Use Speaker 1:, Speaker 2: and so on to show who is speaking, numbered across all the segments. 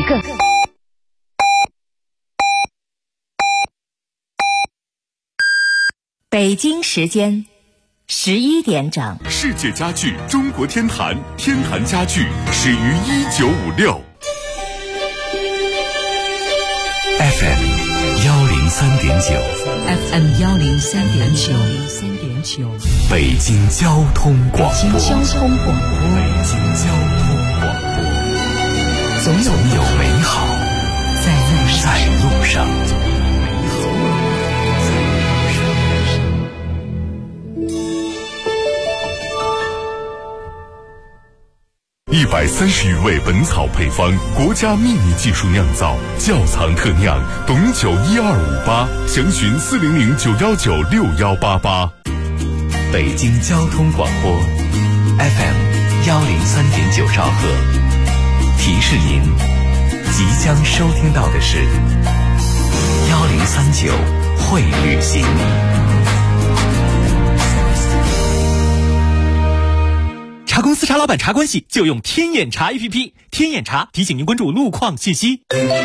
Speaker 1: 个。北京时间11点整。
Speaker 2: 世界家具中国天坛，天坛家具始于1956。
Speaker 3: FM 103.9
Speaker 4: FM 103.9
Speaker 3: 北京交通广播。
Speaker 4: 北京交通广播。
Speaker 3: 总有美好在路上。
Speaker 2: 130余味本草配方，国家秘密技术酿造，窖藏特酿，董酒1258，详询400-919-6188。
Speaker 3: 北京交通广播 FM 103.9兆赫，提示您即将收听到的是1039会旅行。
Speaker 5: 茶公司茶老板茶关系就用天眼查 APP， 天眼查提醒您关注路况信息。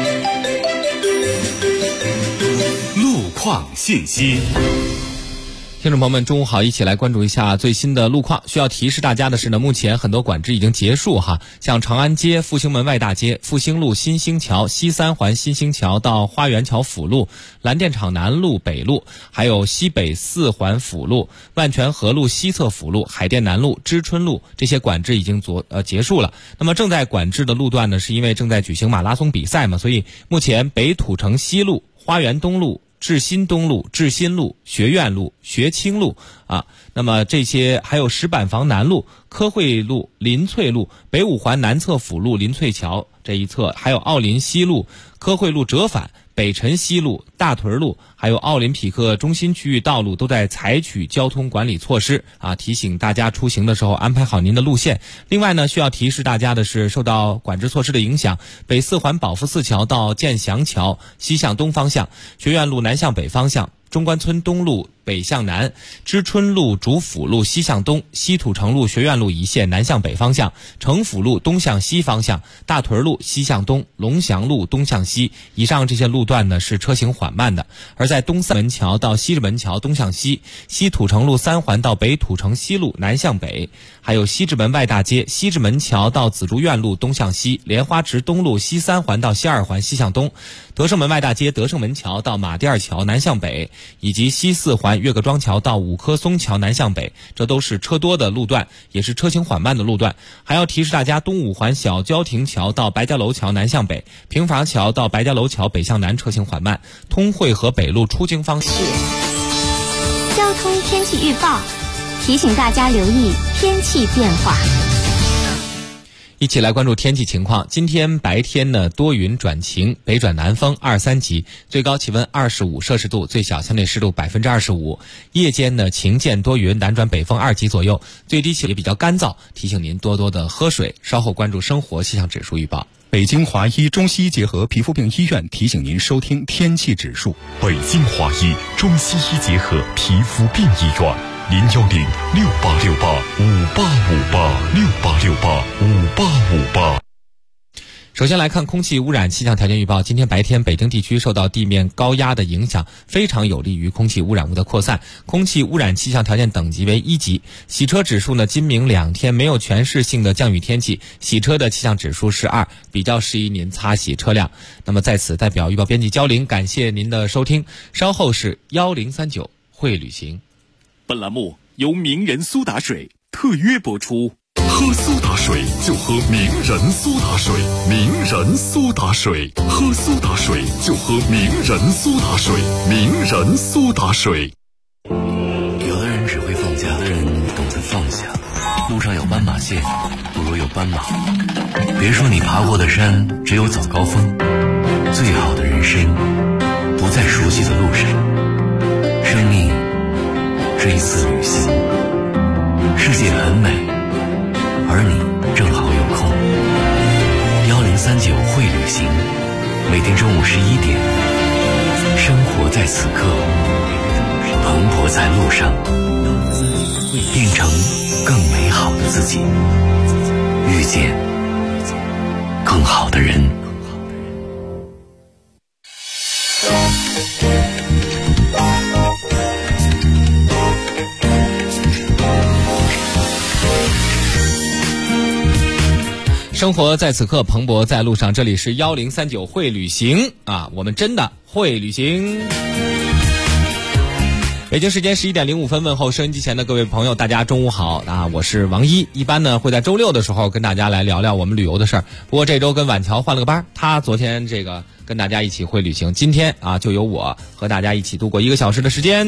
Speaker 2: 路况信息。
Speaker 6: 听众朋友们，中午好，一起来关注一下最新的路况。需要提示大家的是呢，目前很多管制已经结束哈，像长安街、复兴门外大街、复兴路、新兴桥、西三环新兴桥到花园桥辅路、蓝电厂南路、北路，还有西北四环辅路、万泉河路西侧辅路、海淀南路、知春路，这些管制已经结束了。那么正在管制的路段呢，是因为正在举行马拉松比赛嘛，所以目前北土城西路、花园东路、志新东路、志新路、学院路、学清路啊，那么这些还有石板房南路、科汇路、林翠路、北五环南侧辅路、林翠桥这一侧，还有奥林西路、科汇路折返、北辰西路、大屯路，还有奥林匹克中心区域道路都在采取交通管理措施啊，提醒大家出行的时候安排好您的路线。另外呢，需要提示大家的是，受到管制措施的影响，北四环保福寺桥到建祥桥西向东方向，学院路南向北方向，中关村东路北向南，知春路主辅路西向东，西土城路学院路一线南向北方向，城府路东向西方向，大屯路西向东，龙翔路东向西。以上这些路段呢是车行缓慢的。而在东三门桥到西直门桥东向西，西土城路三环到北土城西路南向北，还有西直门外大街、西直门桥到紫竹院路东向西，莲花池东路西三环到西二环西向东，德胜门外大街、德胜门桥到马甸二桥南向北，以及西四环岳各庄桥到五棵松桥南向北，这都是车多的路段，也是车行缓慢的路段。还要提示大家，东五环小交亭桥到白家楼桥南向北，平筏桥到白家楼桥北向南车行缓慢，通惠河北路出京方向。
Speaker 1: 交通天气预报，提醒大家留意天气变化。
Speaker 6: 一起来关注天气情况。今天白天呢多云转晴，北转南风2、3级，最高气温25摄氏度，最小相对湿度25%。夜间呢晴间多云，南转北风2级左右，最低气温也比较干燥，提醒您多多的喝水。稍后关注生活气象指数预报。
Speaker 7: 北京华医中西医结合皮肤病医院提醒您收听天气指数。
Speaker 2: 北京华医中西医结合皮肤病医院，010-6868-5858，6868-5858。
Speaker 6: 首先来看空气污染气象条件预报。今天白天北京地区受到地面高压的影响，非常有利于空气污染物的扩散，空气污染气象条件等级为1级。洗车指数呢，今明2天没有全市性的降雨天气，洗车的气象指数是2，比较适宜您擦洗车辆。那么在此代表预报编辑焦玲感谢您的收听，稍后是1039会旅行。
Speaker 2: 本栏目由名人苏打水特约播出。喝苏打水就喝名人苏打水，名人苏打水，喝苏打水就喝名人苏打水，名人苏打水。
Speaker 3: 有的人只会放假，有的人懂得放下。路上有斑马线，不如有斑马。别说你爬过的山只有早高峰，最好的人生不在熟悉的路上。生命是一次旅行，世界很美，而你正好有空。1039会旅行，每天中午11点，生活在此刻，蓬勃在路上，变成更美好的自己，遇见更好的人。
Speaker 6: 生活在此刻，蓬勃在路上。这里是1039会旅行啊，我们真的会旅行。北京时间11点05分，问候收音机前的各位朋友，大家中午好啊！我是王一，一般呢会在周六的时候跟大家来聊聊我们旅游的事儿。不过这周跟婉乔换了个班，他昨天这个跟大家一起会旅行，今天啊就由我和大家一起度过1个小时的时间。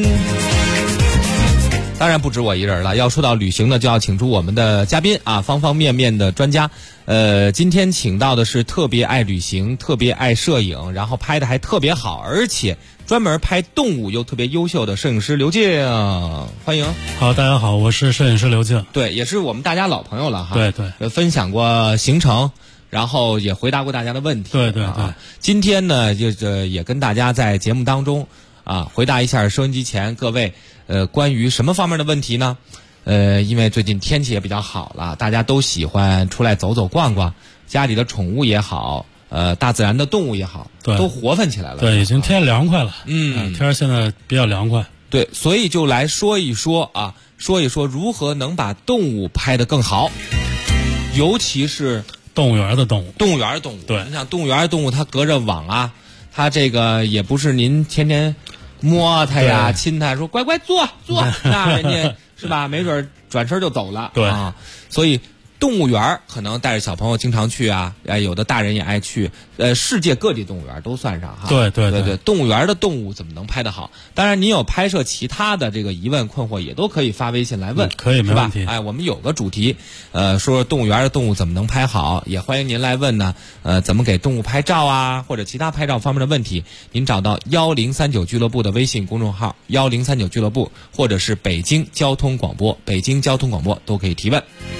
Speaker 6: 当然不止我一人了，要说到旅行呢，就要请出我们的嘉宾啊，方方面面的专家。今天请到的是特别爱旅行、特别爱摄影，然后拍的还特别好，而且专门拍动物又特别优秀的摄影师刘静，欢迎。
Speaker 8: 好，大家好，我是摄影师刘静。
Speaker 6: 对，也是我们大家老朋友了哈。
Speaker 8: 对对，
Speaker 6: 分享过行程，然后也回答过大家的问题。
Speaker 8: 对对对。
Speaker 6: 今天呢，也跟大家在节目当中啊，回答一下收音机前各位关于什么方面的问题呢？因为最近天气也比较好了，大家都喜欢出来走走逛逛，家里的宠物也好，大自然的动物也好，都活泛起来了。
Speaker 8: 对，已经天凉快了。天现在比较凉快。
Speaker 6: 对，所以就来说一说啊，说一说如何能把动物拍得更好，尤其是
Speaker 8: 动物园的动物。
Speaker 6: 动物园的动物，
Speaker 8: 对，
Speaker 6: 你想动物园的动物，它隔着网啊，它这个也不是您天天摸它呀、亲它，说乖乖坐，那人家是吧？没准转身就走了。
Speaker 8: 对
Speaker 6: 啊，所以动物园可能带着小朋友经常去啊，有的大人也爱去。世界各地动物园都算上哈。
Speaker 8: 对，
Speaker 6: 动物园的动物怎么能拍得好？当然，您有拍摄其他的这个疑问困惑，也都可以发微信来问，
Speaker 8: 可以没问题。
Speaker 6: 哎，我们有个主题，说动物园的动物怎么能拍好，也欢迎您来问呢。怎么给动物拍照啊，或者其他拍照方面的问题，您找到1039俱乐部的微信公众号1039俱乐部，或者是北京交通广播都可以提问。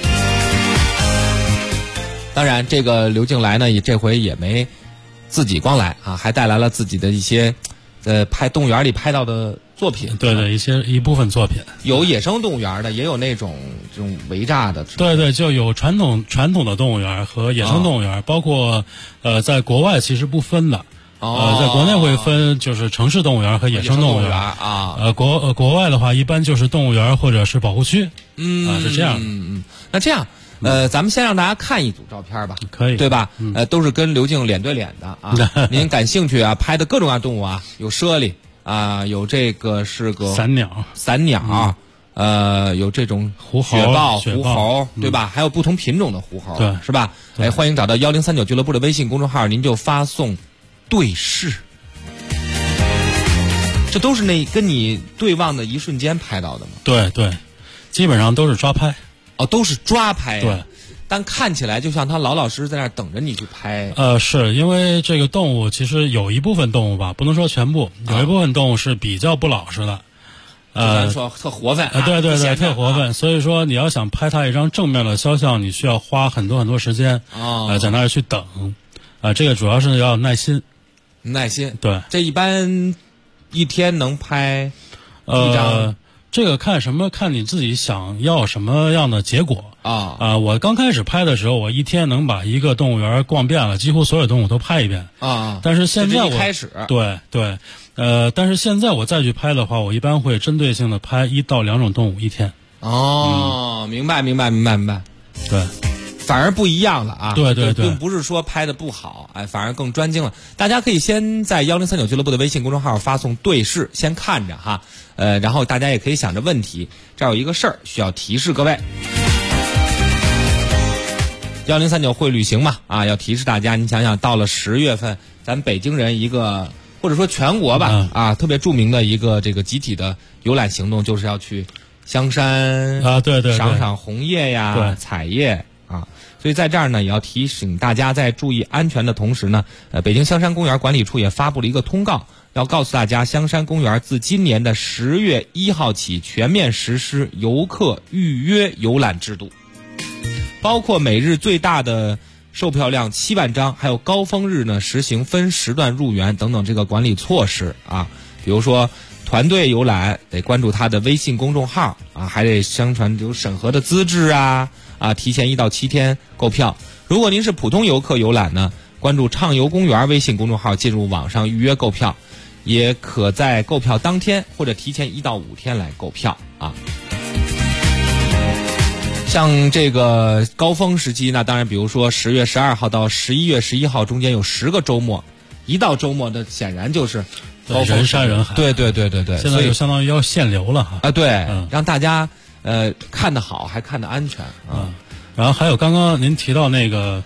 Speaker 6: 当然，这个刘静来呢，这回也没自己光来啊，还带来了自己的一些拍动物园里拍到的作品。
Speaker 8: 对，一部分作品，
Speaker 6: 有野生动物园的，也有那种这种围栅的。
Speaker 8: 对，就有传统的动物园和野生动物园，包括在国外其实不分的。在国内会分，就是城市动物园和野生动物园
Speaker 6: 啊。
Speaker 8: 国外的话，一般就是动物园或者是保护区。是这样的。
Speaker 6: 那这样。咱们先让大家看一组照片吧，
Speaker 8: 可以，
Speaker 6: 对吧？都是跟刘静脸对脸的啊。您感兴趣啊？拍的各种各样动物啊，有猞猁啊，有这个是个
Speaker 8: 散鸟，
Speaker 6: 有这种
Speaker 8: 狐猴、
Speaker 6: 狐猴，对吧？还有不同品种的狐猴，
Speaker 8: 对，
Speaker 6: 是吧？哎，欢迎找到1039俱乐部的微信公众号，您就发送对视，这都是那跟你对望的一瞬间拍到的吗？
Speaker 8: 对，基本上都是抓拍。
Speaker 6: 都是抓拍。
Speaker 8: 对，
Speaker 6: 但看起来就像他老老实实在那儿等着你去拍。
Speaker 8: 是因为这个动物其实有一部分动物吧，不能说全部，有一部分动物是比较不老实的。
Speaker 6: 咱说特活泛。
Speaker 8: 对，特活泛。所以说你要想拍它一张正面的肖像，你需要花很多时间在那儿去等。这个主要是要耐心。对，
Speaker 6: 这一般一天能拍一张。
Speaker 8: 这个看你自己想要什么样的结果啊。我刚开始拍的时候，我一天能把一个动物园逛遍了，几乎所有动物都拍一遍
Speaker 6: 啊。
Speaker 8: 但是现在
Speaker 6: 一开始
Speaker 8: 对，但是现在我再去拍的话，我一般会针对性的拍1到2种动物一天。
Speaker 6: 明白。
Speaker 8: 对。
Speaker 6: 反而不一样了啊！
Speaker 8: 对，
Speaker 6: 并不是说拍的不好，反而更专精了。大家可以先在1039俱乐部的微信公众号发送对视，先看着哈，然后大家也可以想着问题。这儿有一个事儿需要提示各位，1039会旅行嘛要提示大家，你想想到了10月份，咱北京人一个或者说全国吧特别著名的一个这个集体的游览行动，就是要去香山
Speaker 8: 对，
Speaker 6: 赏红叶呀，采叶。所以在这儿呢，也要提醒大家，在注意安全的同时呢，北京香山公园管理处也发布了一个通告，要告诉大家，香山公园自今年的10月1号起全面实施游客预约游览制度，包括每日最大的售票量7万张，还有高峰日呢实行分时段入园等等这个管理措施比如说团队游览得关注他的微信公众号还得相传有审核的资质提前1到7天购票。如果您是普通游客游览呢，关注畅游公园微信公众号，进入网上预约购票，也可在购票当天或者提前1到5天来购票像这个高峰时期，那当然比如说10月12号到11月11号中间有10个周末，一到周末的显然就是
Speaker 8: 人山人海。
Speaker 6: 对，
Speaker 8: 现在就相当于要限流了哈。
Speaker 6: 对，让大家看得好，还看得安全啊。
Speaker 8: 然后还有刚刚您提到那个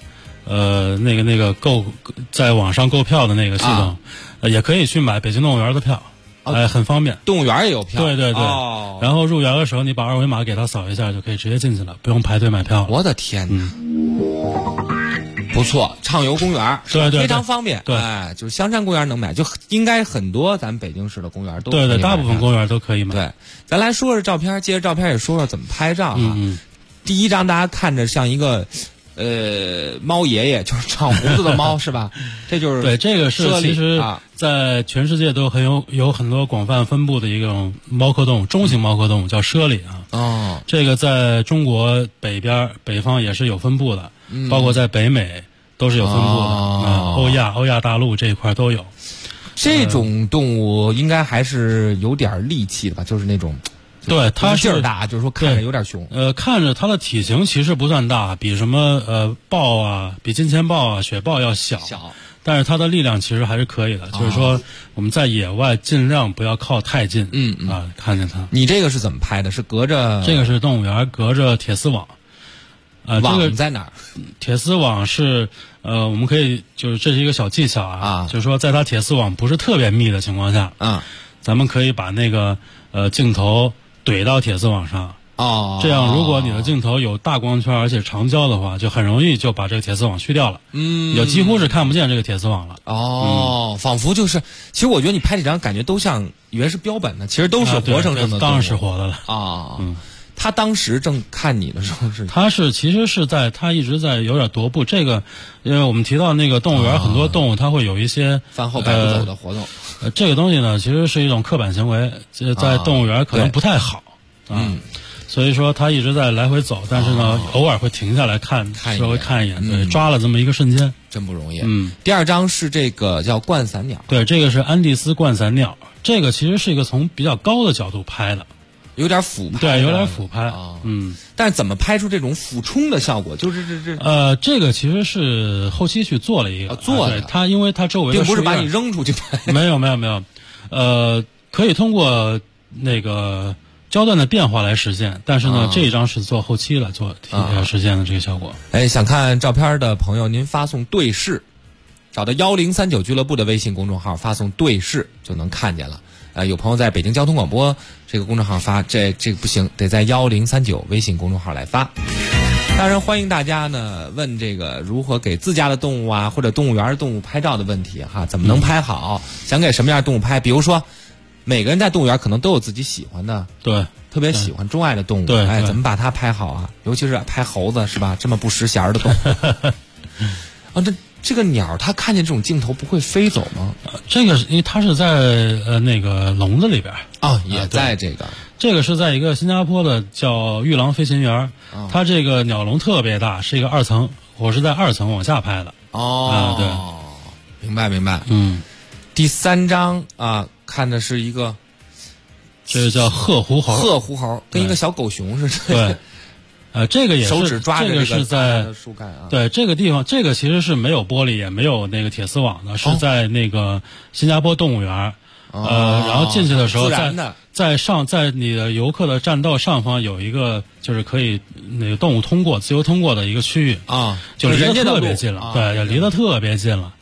Speaker 8: 在网上购票的那个系统，也可以去买北京动物园的票，很方便。
Speaker 6: 动物园也有票。
Speaker 8: 对。然后入园的时候，你把二维码给他扫一下，就可以直接进去了，不用排队买票了。
Speaker 6: 我的天哪！不错，畅游公园
Speaker 8: 对，
Speaker 6: 非常方便。
Speaker 8: 对，
Speaker 6: 就是香山公园能买，就应该很多咱们北京市的公园都
Speaker 8: 对，大部分公园都可以买。
Speaker 6: 对，咱来说说照片，接着照片也说说怎么拍照啊。第一张大家看着像一个猫爷爷，就是长胡子的猫是吧？这就是
Speaker 8: 对，这个是其实在全世界都有很多广泛分布的一种猫科动物，中型猫科动物叫猞猁啊。这个在中国北方也是有分布的，包括在北美都是有分布的。欧亚大陆这一块都有。
Speaker 6: 这种动物应该还是有点力气的吧？就是那种。
Speaker 8: 对，它
Speaker 6: 劲儿大，就是说看着有点凶。
Speaker 8: 看着它的体型其实不算大，比什么豹啊，比金钱豹啊、雪豹要小，但是它的力量其实还是可以的。就是说我们在野外尽量不要靠太近。看见它。
Speaker 6: 你这个是怎么拍的？是隔着？
Speaker 8: 这个是动物园隔着铁丝网。
Speaker 6: 网在哪儿？
Speaker 8: 铁丝网是我们可以就是这是一个小技巧啊，就是说在它铁丝网不是特别密的情况下，咱们可以把那个镜头怼到铁丝网上这样如果你的镜头有大光圈而且长焦的话，就很容易就把这个铁丝网去掉了，你就几乎是看不见这个铁丝网了。
Speaker 6: 仿佛就是，其实我觉得你拍这张感觉都像以为是标本的，其实都是活生生的，
Speaker 8: 当然是活的了
Speaker 6: 他当时正看你的时候
Speaker 8: 其实是他一直在有点踱步。这个，因为我们提到那个动物园，很多动物它会有一些
Speaker 6: 饭后摆不走的活动。
Speaker 8: 这个东西呢，其实是一种刻板行为，在动物园可能不太好所以说他一直在来回走，但是呢，偶尔会停下来稍微看一眼，对，抓了这么一个瞬间，
Speaker 6: 真不容易。第二张是这个叫冠伞鸟，
Speaker 8: 对，这个是安第斯冠伞鸟，这个其实是一个从比较高的角度拍的。
Speaker 6: 有点俯拍，
Speaker 8: 对，有点俯拍
Speaker 6: 但是怎么拍出这种俯冲的效果？就是
Speaker 8: 这个其实是后期去做了一个
Speaker 6: 做的。
Speaker 8: 它因为它周围
Speaker 6: 并不是把你扔出去拍，
Speaker 8: 没有，可以通过那个焦段的变化来实现，但是呢，这一张是做后期来做实现的这个效果。
Speaker 6: 想看照片的朋友，您发送对视，找到1039俱乐部的微信公众号，发送对视就能看见了。有朋友在北京交通广播这个公众号发，这个不行，得在1039微信公众号来发。当然欢迎大家呢问这个如何给自家的动物或者动物园的动物拍照的问题怎么能拍好，想给什么样的动物拍，比如说每个人在动物园可能都有自己喜欢的，
Speaker 8: 对，
Speaker 6: 特别喜欢钟爱的动物，
Speaker 8: 对，
Speaker 6: 怎么把它拍好尤其是拍猴子是吧，这么不识弦的动物这个鸟它看见这种镜头不会飞走吗？
Speaker 8: 这个因为它是在那个笼子里边
Speaker 6: 也在
Speaker 8: 这个是在一个新加坡的叫玉郎飞行园，它这个鸟笼特别大，是一个2层，我是在2层往下拍的。
Speaker 6: 对，明白。第三张看的是一个，
Speaker 8: 这个叫褐狐
Speaker 6: 猴，跟一个小狗熊似的。
Speaker 8: 对。这个也是
Speaker 6: 手指抓着
Speaker 8: 这个是在
Speaker 6: 树干
Speaker 8: 对，这个地方，这个其实是没有玻璃也没有那个铁丝网的，是在那个新加坡动物园。然后进去的时候，在你的游客的栈道上方有一个就是可以那个动物自由通过的一个区域就离得特别近了，对，离得特别近了。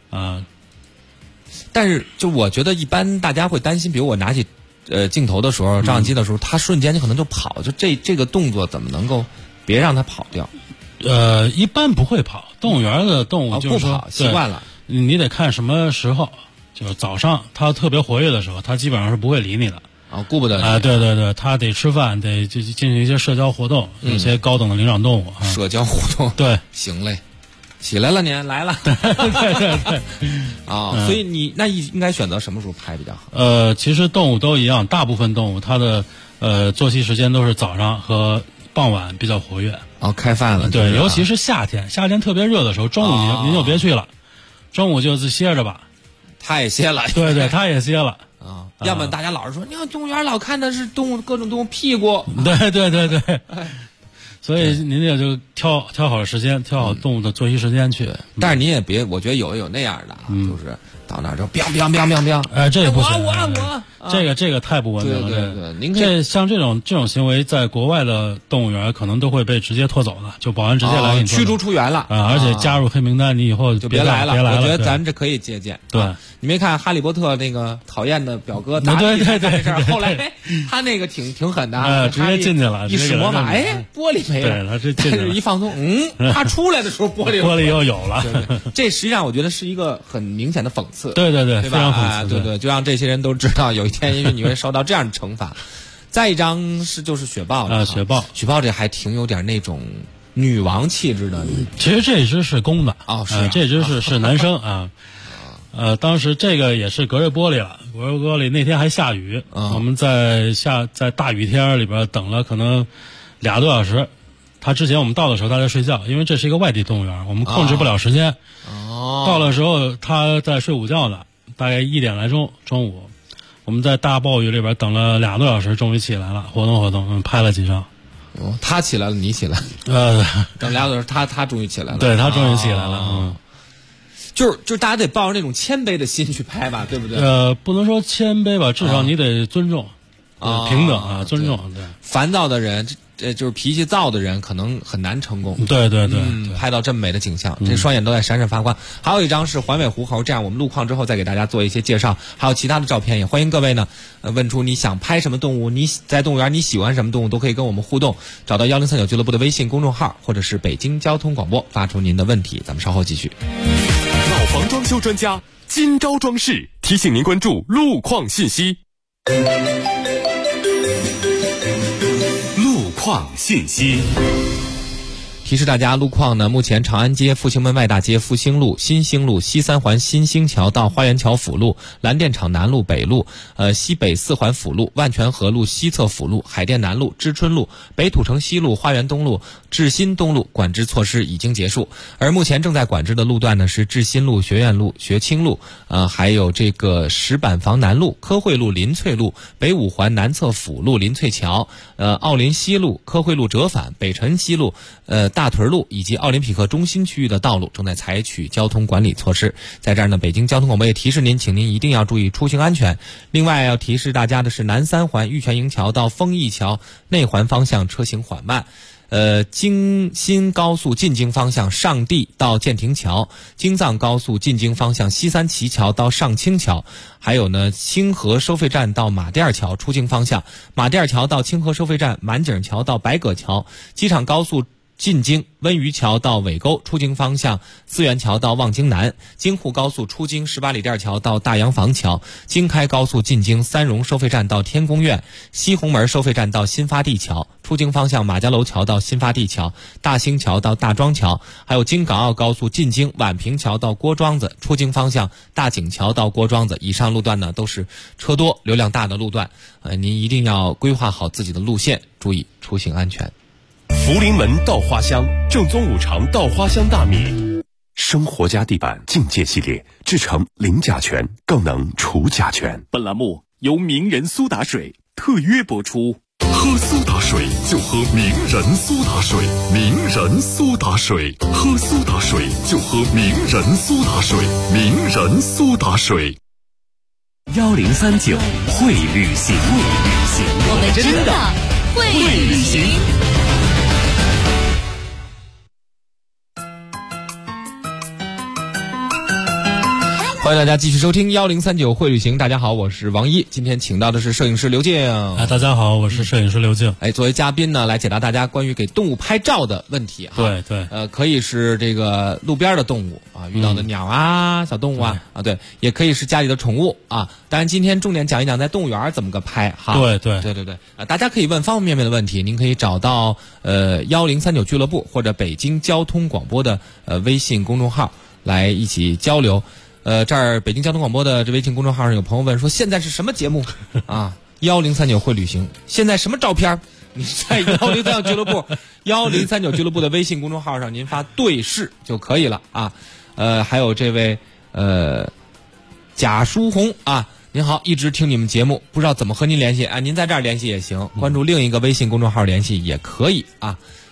Speaker 6: 但是就我觉得一般大家会担心，比如我拿起镜头的时候，照相机的时候，它瞬间就可能就跑，就这个动作怎么能够别让它跑掉？
Speaker 8: 一般不会跑，动物园的动物就是说
Speaker 6: 不跑习惯了，
Speaker 8: 你得看什么时候，就是早上它特别活跃的时候，它基本上是不会理你的
Speaker 6: 顾不得你
Speaker 8: 对，它得吃饭，得进行一些社交活动，有些高等的灵长动物
Speaker 6: 社交活动，
Speaker 8: 对，
Speaker 6: 行嘞。起来了，您来了，
Speaker 8: 对
Speaker 6: 所以你那应该选择什么时候拍比较好？
Speaker 8: 其实动物都一样，大部分动物它的作息时间都是早上和傍晚比较活跃。
Speaker 6: 开饭了，
Speaker 8: 对，尤其是夏天特别热的时候，中午您就别去了，中午就歇着吧。
Speaker 6: 他也歇了，
Speaker 8: 对，他也歇了
Speaker 6: 要么大家老是说，你看动物园老看的是各种动物屁股，
Speaker 8: 对。 所以您也就挑好了时间，挑好动物的作息时间去。
Speaker 6: 但是您也别，我觉得有那样的，就是到那儿就biang biang biang biang biang，
Speaker 8: 这也不行，
Speaker 6: 我
Speaker 8: 这个太不文明了。
Speaker 6: 对，您可以
Speaker 8: 像这种行为，在国外的动物园可能都会被直接拖走的，就保安直接来给你
Speaker 6: 驱逐出园了
Speaker 8: 而且加入黑名单，你以后
Speaker 6: 就别来了。
Speaker 8: 我
Speaker 6: 觉得咱这可以借鉴。
Speaker 8: 对，
Speaker 6: 你没看哈利波特那个讨厌的表哥打这事儿，后来他那个挺狠的，
Speaker 8: 直接进去了，
Speaker 6: 一使魔法，玻璃没了。
Speaker 8: 对，他这进去了，
Speaker 6: 一放松，他出来的时候玻璃
Speaker 8: 又有了。
Speaker 6: 这实际上我觉得是一个很明显的讽刺。
Speaker 8: 对，
Speaker 6: 对
Speaker 8: 非常讽刺。
Speaker 6: 对，就让这些人都知道，有一天也许你会受到这样的惩罚。再一张就是雪豹
Speaker 8: 雪豹
Speaker 6: 这还挺有点那种女王气质的。
Speaker 8: 其实这只是公的这只是男生啊。当时这个也是隔着玻璃了，隔着玻璃那天还下雨，我们在大雨天里边等了可能2多小时。他之前我们到的时候他在睡觉，因为这是一个外地动物园，我们控制不了时间。到的时候他在睡午觉呢，大概1点来钟，中午我们在大暴雨里边等了2多小时，终于起来了，活动，拍了几张。
Speaker 6: 他起来了，你起来。等2多小时，他终于起来了。
Speaker 8: 对，他终于起来了。
Speaker 6: 就是大家得抱着那种谦卑的心去拍吧，对不对？
Speaker 8: 不能说谦卑吧，至少你得尊重平等尊重。对，
Speaker 6: 烦躁的人，就是脾气躁的人，可能很难成功。
Speaker 8: 对，
Speaker 6: 拍到这么美的景象，这双眼都在闪闪发光。还有一张是环尾狐猴，这样我们路况之后再给大家做一些介绍。还有其他的照片，也欢迎各位呢，问出你想拍什么动物，你在动物园你喜欢什么动物，都可以跟我们互动。找到1039俱乐部的微信公众号，或者是北京交通广播，发出您的问题。咱们稍后继续。
Speaker 2: 老房装修专家金招装饰提醒您关注路况信息。路况信息。
Speaker 6: 提示大家路况呢，目前长安街、复兴门外大街、复兴路、新兴路、西三环新兴桥到花园桥辅路、蓝电厂南路北路、西北4环辅路、万泉河路西侧辅路、海淀南路、知春路、北土城西路、花园东路、志新东路管制措施已经结束，而目前正在管制的路段呢是志新路、学院路、学清路，还有这个石板房南路、科汇路、林翠路、北5环南侧辅路、林翠桥、奥林西路、科汇路折返、北辰西路、大屯路以及奥林匹克中心区域的道路正在采取交通管理措施。在这儿呢，北京交通广播也提示您，请您一定要注意出行安全。另外要提示大家的是，南3环玉泉营桥到丰益桥内环方向车行缓慢。京新高速进京方向上地到建亭桥，京藏高速进京方向西三旗桥到上清桥，还有呢清河收费站到马甸桥出京方向，马甸桥到清河收费站，满井桥到白葛桥，机场高速进京温榆桥到尾沟出京方向，思源桥到望京南，京沪高速出京18里店桥到大洋房桥，京开高速进京三荣收费站到天宫苑，西红门收费站到新发地桥，出京方向马家楼桥到新发地桥，大兴桥到大庄桥，还有京港澳高速进京宛平桥到郭庄子，出京方向大井桥到郭庄子。以上路段呢都是车多流量大的路段，您一定要规划好自己的路线，注意出行安全。
Speaker 2: 福临门稻花香，正宗五常稻花香大米，生活家地板境界系列，制成零甲醛，更能除甲醛。
Speaker 5: 本栏目由名人苏打水特约播出。
Speaker 2: 喝苏打水就喝名人苏打水，名人苏打水，喝苏打水就喝名人苏打水，名人苏打水。
Speaker 3: 1039会旅行，
Speaker 1: 我们真的会旅行。
Speaker 6: 欢迎大家继续收听1039会旅行。大家好，我是王一，今天请到的是摄影师刘静。
Speaker 8: 大家好，我是摄影师刘静。
Speaker 6: 作为嘉宾呢，来解答大家关于给动物拍照的问题。
Speaker 8: 对对，
Speaker 6: 可以是这个路边的动物啊，遇到的鸟啊、小动物啊，对，也可以是家里的宠物啊。当然，今天重点讲一讲在动物园怎么个拍哈。
Speaker 8: 对对
Speaker 6: 对对对，大家可以问方方面面的问题，您可以找到1039俱乐部或者北京交通广播的微信公众号来一起交流。这儿北京交通广播的这微信公众号上有朋友问说，现在是什么节目啊？1039会旅行，现在什么照片？你在1039俱乐部1039俱乐部的微信公众号上，您发对视就可以了啊。还有这位贾书红啊，您好，一直听你们节目，不知道怎么和您联系啊？您在这儿联系也行，关注另一个微信公众号联系也可以啊。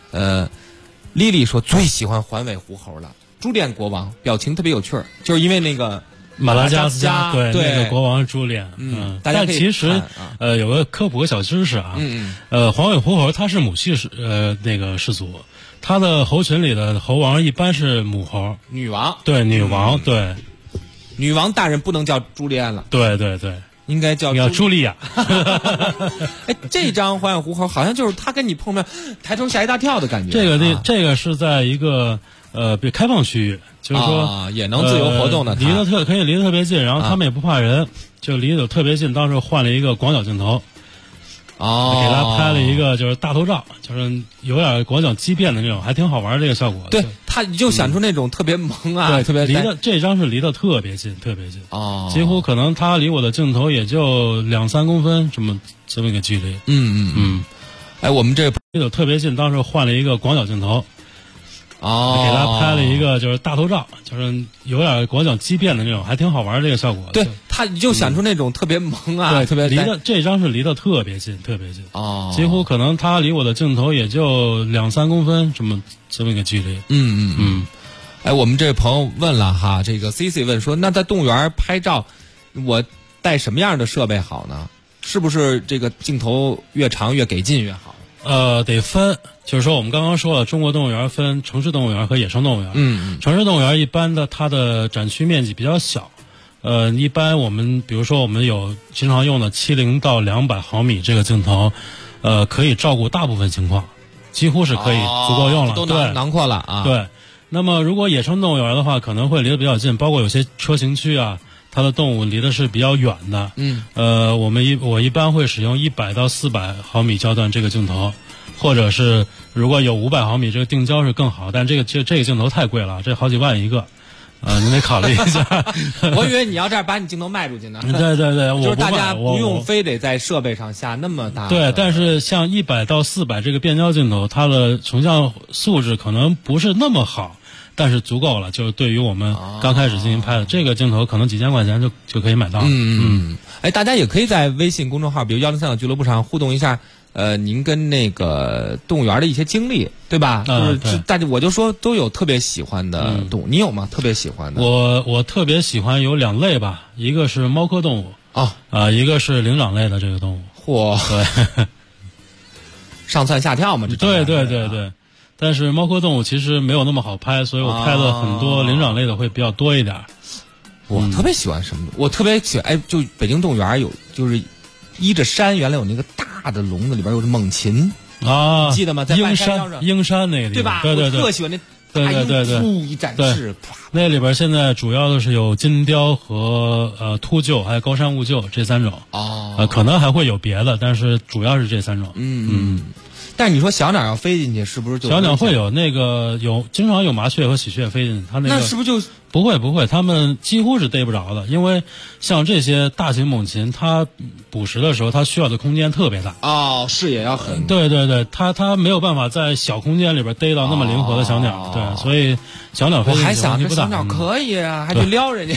Speaker 6: 丽丽说最喜欢环尾狐猴了，朱莉安国王表情特别有趣儿，就是因为那个
Speaker 8: 马达加斯加对那个国王是朱莉安。
Speaker 6: 大家可以
Speaker 8: 但其实有个科普个小知识啊，环尾狐猴它是母系那个氏族，它的猴群里的猴王一般是母猴，
Speaker 6: 女王，
Speaker 8: 对女王，对
Speaker 6: 女王大人不能叫朱莉安了，
Speaker 8: 对对对，
Speaker 6: 应该叫
Speaker 8: 茱莉亚。
Speaker 6: 哎，这张环尾狐猴好像就是他跟你碰面，抬头吓一大跳的感觉。
Speaker 8: 这个是在一个开放区域，就是说
Speaker 6: 也能自由活动的，
Speaker 8: 可以离得特别近，然后他们也不怕人，就离得特别近。当时换了一个广角镜头，给他拍了一个就是大头照，就是有点广角畸变的那种，还挺好玩这个效果。
Speaker 6: 对，你就想出那种特别萌啊，
Speaker 8: 对，
Speaker 6: 特别
Speaker 8: 这张是离得特别近，特别近几乎可能他离我的镜头也就2-3公分这么一个距离。
Speaker 6: 哎，我们这
Speaker 8: 离得特别近，当时换了一个广角镜头。给他拍了一个就是大头照，就是有点广角畸变的那种，还挺好玩这个效果。
Speaker 6: 对，你就想出那种特别萌啊，
Speaker 8: 对，
Speaker 6: 特别
Speaker 8: 这张是离得特别近，特别近几乎可能他离我的镜头也就2-3公分这么一个距离。
Speaker 6: 哎，我们这位朋友问了哈，这个 CC 问说，那在动物园拍照，我带什么样的设备好呢？是不是这个镜头越长越给劲越好？
Speaker 8: 得分，就是说我们刚刚说了，中国动物园分城市动物园和野生动物园。城市动物园一般它的展区面积比较小，一般我们比如说我们有经常用的70到200毫米这个镜头，可以照顾大部分情况，几乎是可以足够用了，
Speaker 6: 都囊括了啊。
Speaker 8: 对，那么如果野生动物园的话，可能会离得比较近，包括有些车型区啊。它的动物离的是比较远的，我一般会使用100到400毫米焦段这个镜头，或者是如果有500毫米这个定焦是更好，但这个镜头太贵了，这好几万一个，您得考虑一下。
Speaker 6: 我以为你要这样把你镜头卖出去呢。
Speaker 8: 对，
Speaker 6: 就是大家不用非得在设备上下那么大。
Speaker 8: 对，但是像100到400这个变焦镜头，它的成像素质可能不是那么好。但是足够了，就是对于我们刚开始进行拍的这个镜头，可能几千块钱就可以买到。
Speaker 6: 哎，大家也可以在微信公众号，比如103俱乐部上互动一下，您跟那个动物园的一些经历，对吧？大家我就说都有特别喜欢的动物，你有吗？特别喜欢的？
Speaker 8: 我特别喜欢有2类吧，一个是猫科动物一个是灵长类的这个动物。
Speaker 6: 对，上蹿下跳嘛，这
Speaker 8: 对。但是猫科动物其实没有那么好拍，所以我拍的很多灵长类的会比较多一点。
Speaker 6: 我特别喜欢什么？我特别喜欢就北京动物园有就是依着山，原来有那个大的笼子，里边有猛禽
Speaker 8: 啊，
Speaker 6: 记得吗？在
Speaker 8: 鹰山那个地方，
Speaker 6: 对吧？
Speaker 8: 对，
Speaker 6: 我特喜欢那大鹰噗一展翅，
Speaker 8: 那里边现在主要的是有金雕和秃鹫，还有高山雾鹫这3种可能还会有别的，但是主要是这3种。
Speaker 6: 但是你说小鸟要飞进去，是不是就
Speaker 8: 小鸟会有那个经常有麻雀和喜鹊飞进去？它
Speaker 6: 那是不是就
Speaker 8: 不会？它们几乎是逮不着的，因为像这些大型猛禽，它捕食的时候，它需要的空间特别大
Speaker 6: 视野要很
Speaker 8: 对，它没有办法在小空间里边逮到那么灵活的小鸟，对，所以小鸟飞进去
Speaker 6: 我还想
Speaker 8: 着
Speaker 6: 小鸟可以啊，还去撩人家。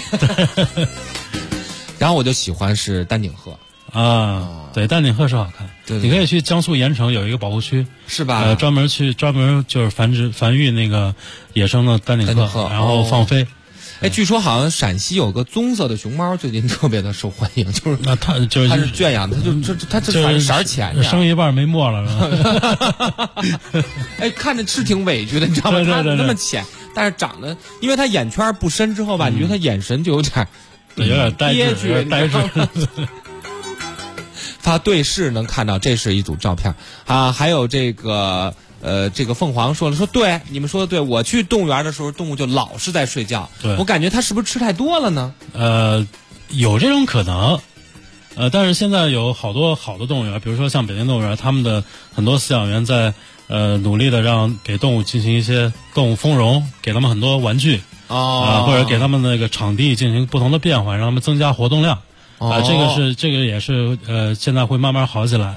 Speaker 6: 然后我就喜欢是丹顶鹤。
Speaker 8: 对，丹顶鹤是好看。
Speaker 6: 对，
Speaker 8: 你可以去江苏盐城有一个保护区，
Speaker 6: 是吧？
Speaker 8: 专门就是繁育那个野生的丹顶鹤，然后放飞。
Speaker 6: 哎，据说好像陕西有个棕色的熊猫，最近特别的受欢迎，就是
Speaker 8: 它
Speaker 6: 是圈养的，它就色浅，
Speaker 8: 生一半没墨了，是
Speaker 6: 吧？哎，看着是挺委屈的，你知道吗？它那么浅，但是长得，因为它眼圈不深之后吧，你觉得它眼神就有点憋屈，
Speaker 8: 呆滞。
Speaker 6: 发对视能看到，这是一组照片啊，还有这个凤凰说对，你们说的对，我去动物园的时候，动物就老是在睡觉，我感觉它是不是吃太多了呢？
Speaker 8: 有这种可能，但是现在有好多好的动物园，比如说像北京动物园，他们的很多饲养员在努力的给动物进行一些动物丰容，给他们很多玩具或者给他们那个场地进行不同的变化，让他们增加活动量。这个也是现在会慢慢好起来。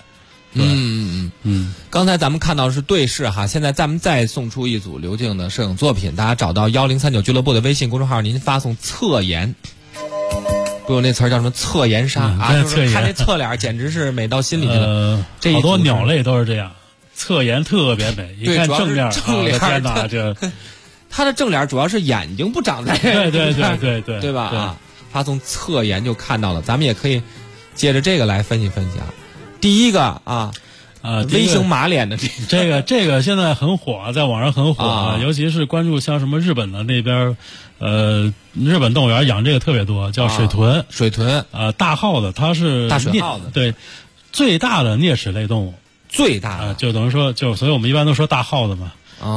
Speaker 6: 刚才咱们看到的是对视哈，现在咱们再送出一组刘静的摄影作品，大家找到1039俱乐部的微信公众号，您发送侧颜，不有那词儿叫什么侧颜杀就是看这侧脸简直是美到心里去了。
Speaker 8: 好多鸟类都是这样。 侧颜特别美，一看正面，天哪，这
Speaker 6: 它的正脸主要是眼睛不长在
Speaker 8: 对
Speaker 6: 吧？啊，它从侧颜就看到了，咱们也可以借着这个来分析分析啊。第一个啊。微型马脸的
Speaker 8: 这个现在很火，在网上很火，尤其是关注像什么日本的那边，日本动物园养这个特别多，叫水豚。
Speaker 6: 水豚，
Speaker 8: 大号的，它是
Speaker 6: 大水耗子，
Speaker 8: 对，最大的啮齿类动物，
Speaker 6: 最大的，
Speaker 8: 就等于说，所以我们一般都说大耗子嘛。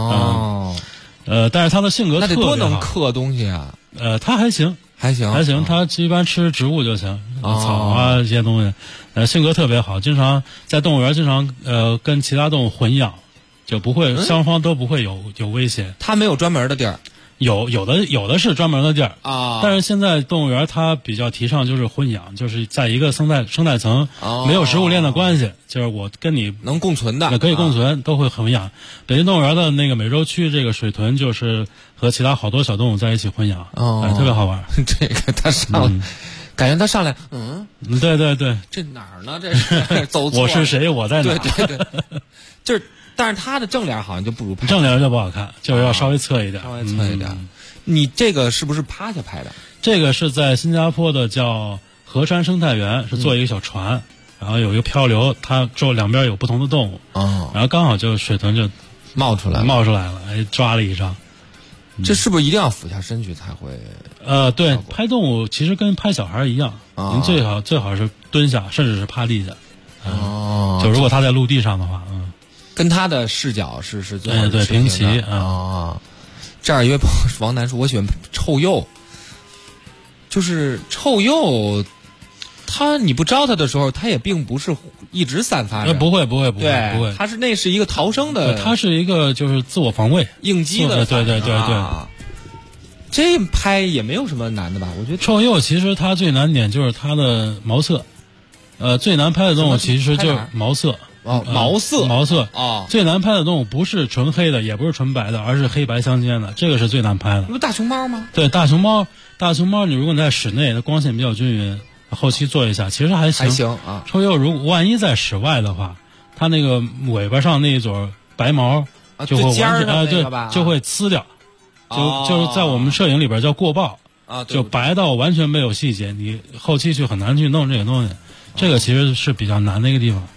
Speaker 8: 但是它的性格特别好，
Speaker 6: 那得多能嗑东西啊？
Speaker 8: 它还行，它一般吃植物就行，草啊这些东西。性格特别好，经常在动物园跟其他动物混养，就不会双方都不会有危险。
Speaker 6: 它没有专门的地儿，
Speaker 8: 有的是专门的地儿
Speaker 6: 啊。
Speaker 8: 但是现在动物园它比较提倡就是混养，就是在一个生态层，没有食物链的关系，就是我跟你
Speaker 6: 能共存的，
Speaker 8: 也可以共存，都会混养。北京动物园的那个美洲区这个水豚就是和其他好多小动物在一起混养，特别好玩。
Speaker 6: 这个它上了。感觉他上来，
Speaker 8: 对，
Speaker 6: 这哪儿呢？这是走错。
Speaker 8: 我是谁？我在哪儿？
Speaker 6: 对，就是，但是他的正脸好像就不如拍。
Speaker 8: 正脸就不好看，就是要稍微侧一点。
Speaker 6: 你这个是不是趴下拍的？
Speaker 8: 这个是在新加坡的叫河川生态园，是坐一个小船，然后有一个漂流，它两边有不同的动物，然后刚好就水豚就
Speaker 6: 冒出来
Speaker 8: 了，抓了一张。
Speaker 6: 这是不是一定要俯下身去才会？
Speaker 8: 对，拍动物其实跟拍小孩一样，您最好是蹲下，甚至是趴地下。就如果他在陆地上的话，
Speaker 6: 跟他的视角是最好的
Speaker 8: 平齐
Speaker 6: 这儿一位王楠说，我喜欢臭鼬，就是臭鼬。你不招它的时候，它也并不是一直散发着，
Speaker 8: 不会，
Speaker 6: 它是一个逃生的，
Speaker 8: 它是一个就是自我防卫
Speaker 6: 应激的，
Speaker 8: 对。
Speaker 6: 这拍也没有什么难的吧？我觉得
Speaker 8: 臭鼬其实它最难点就是它的毛色，最难拍的动物其实就是毛色。
Speaker 6: 毛色
Speaker 8: 最难拍的动物不是纯黑的，也不是纯白的，而是黑白相间的，这个是最难拍的。
Speaker 6: 不是大熊猫吗？
Speaker 8: 对，大熊猫，你如果你在室内，它光线比较均匀。后期做一下，其实还行
Speaker 6: 啊。
Speaker 8: 臭鼬如果万一在室外的话，它那个尾巴上那一撮白毛就会完全就会呲掉，就是在我们摄影里边叫过曝就白到完全没有细节，你后期去很难去弄这个东西，这个其实是比较难的一个地方。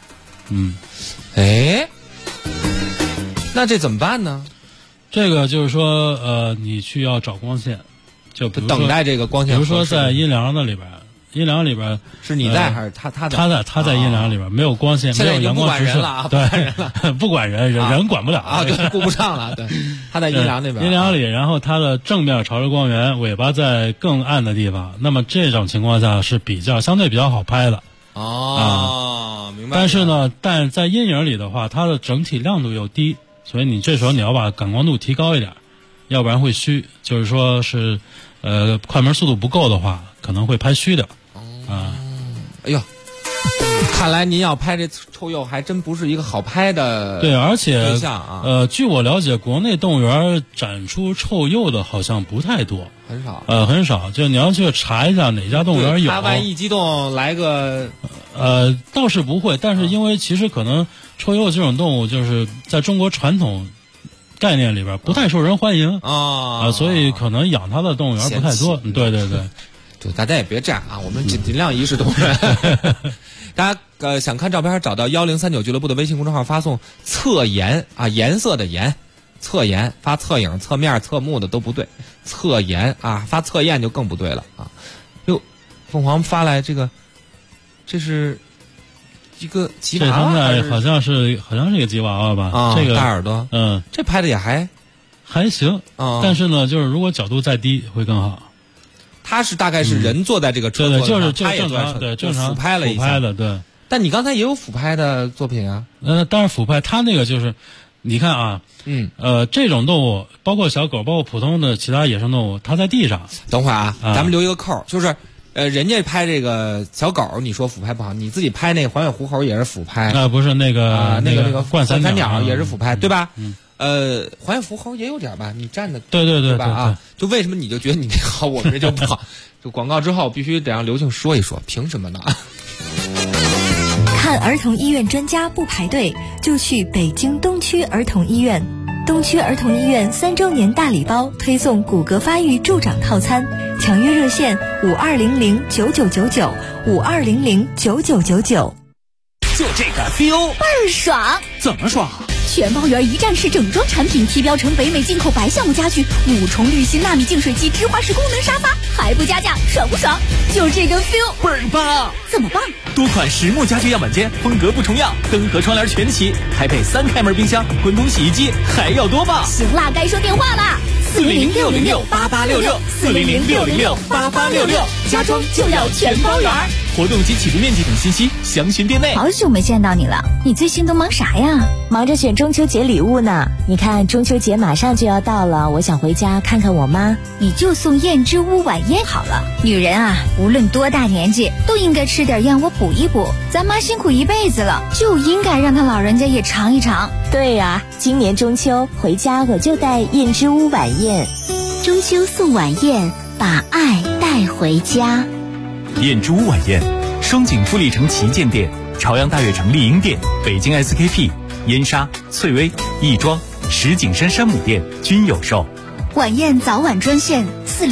Speaker 6: 那这怎么办呢？
Speaker 8: 这个就是说你去要找光线，就比如说
Speaker 6: 等待这个光线，
Speaker 8: 比如说在阴凉的里边。阴凉里边
Speaker 6: 是你在还是他在？
Speaker 8: 他在阴凉里边，没有光线，没有阳光直射。对，不管人管不了
Speaker 6: 啊，对，顾不上了。对，他在阴凉那边，
Speaker 8: 阴凉里，然后他的正面朝着光源，尾巴在更暗的地方。那么这种情况下是相对比较好拍的。
Speaker 6: 明白。
Speaker 8: 但是呢，在阴影里的话，它的整体亮度又低，所以你这时候你要把感光度提高一点，要不然会虚。就是说是快门速度不够的话，可能会拍虚的。
Speaker 6: 哎呦，看来您要拍这臭鼬还真不是一个好拍的
Speaker 8: 对，而且
Speaker 6: 对象啊。
Speaker 8: 据我了解，国内动物园展出臭鼬的好像不太多，很少。就你要去查一下哪家动物园有。
Speaker 6: 他万一激动来个
Speaker 8: 倒是不会，但是因为其实可能臭鼬这种动物就是在中国传统概念里边不太受人欢迎所以可能养它的动物园不太多。对。
Speaker 6: 对，大家也别这样啊，我们尽量一视同仁。大家想看照片，找到1039俱乐部的微信公众号，发送侧颜颜色的颜，侧颜发侧影、侧面、侧目的都不对，侧颜发侧艳就更不对了啊。哟，凤凰发来这是一个吉娃娃，
Speaker 8: 这好像是一个吉娃娃吧？这个
Speaker 6: 大耳朵，这拍的也还
Speaker 8: 行但是呢，就是如果角度再低会更好。
Speaker 6: 他是大概是人坐在这个车座上，他也
Speaker 8: 正常
Speaker 6: 俯拍了一下
Speaker 8: 对。
Speaker 6: 但你刚才也有俯拍的作品啊？
Speaker 8: 当然俯拍，他那个就是你看啊，这种动物包括小狗，包括普通的其他野生动物，它在地上。
Speaker 6: 等会儿咱们留一个扣，就是人家拍这个小狗，你说俯拍不好，你自己拍那个环尾狐猴也是俯拍。
Speaker 8: 不是那个
Speaker 6: 冠三
Speaker 8: 鸟
Speaker 6: 也是俯拍，对吧？环尾狐猴也有点吧，你站的
Speaker 8: 对
Speaker 6: 吧？就为什么你就觉得你这好，我们这就不好？就广告之后必须得让刘庆说一说，凭什么呢？
Speaker 1: 看
Speaker 9: 看儿童医院专家不排队，就去北京东区儿童医院。东区儿童医院3周年大礼包推送骨骼发育助长套餐，抢约热线52009999，52009999。
Speaker 5: 就这个 feel
Speaker 1: 倍儿爽！
Speaker 5: 怎么爽？
Speaker 1: 全包圆一站式整装产品，提标成北美进口白橡木家具，5重滤芯纳米净水机，芝华士功能沙发，还不加价，爽不爽？就这个 feel
Speaker 5: 倍儿棒！
Speaker 1: 怎么棒？
Speaker 5: 多款实木家具样板间，风格不重样，灯和窗帘全齐，还配3开门冰箱、滚筒洗衣机，还要多棒！
Speaker 1: 行啦，该说电话啦，400-606-8866，400-606-8866，家装就要全包圆。
Speaker 5: 活动及起步面积等信息详询店内。
Speaker 1: 好久没见到你了，你最近都忙啥呀？
Speaker 10: 忙着选中秋节礼物呢。你看中秋节马上就要到了，我想回家看看我妈。
Speaker 1: 你就送燕之屋晚宴好了。女人啊，无论多大年纪，都应该吃点燕窝补一补。咱妈辛苦一辈子了，就应该让她老人家也尝一尝。
Speaker 10: 对呀，今年中秋回家我就带燕之屋晚宴。
Speaker 1: 中秋送晚宴，把爱带回家。
Speaker 5: 燕之屋晚宴，双井富力城旗舰店、朝阳大悦城丽婴店、北京 SKP、燕莎、翠微、亦庄、石景山山姆店均有售。
Speaker 1: 晚宴早晚专线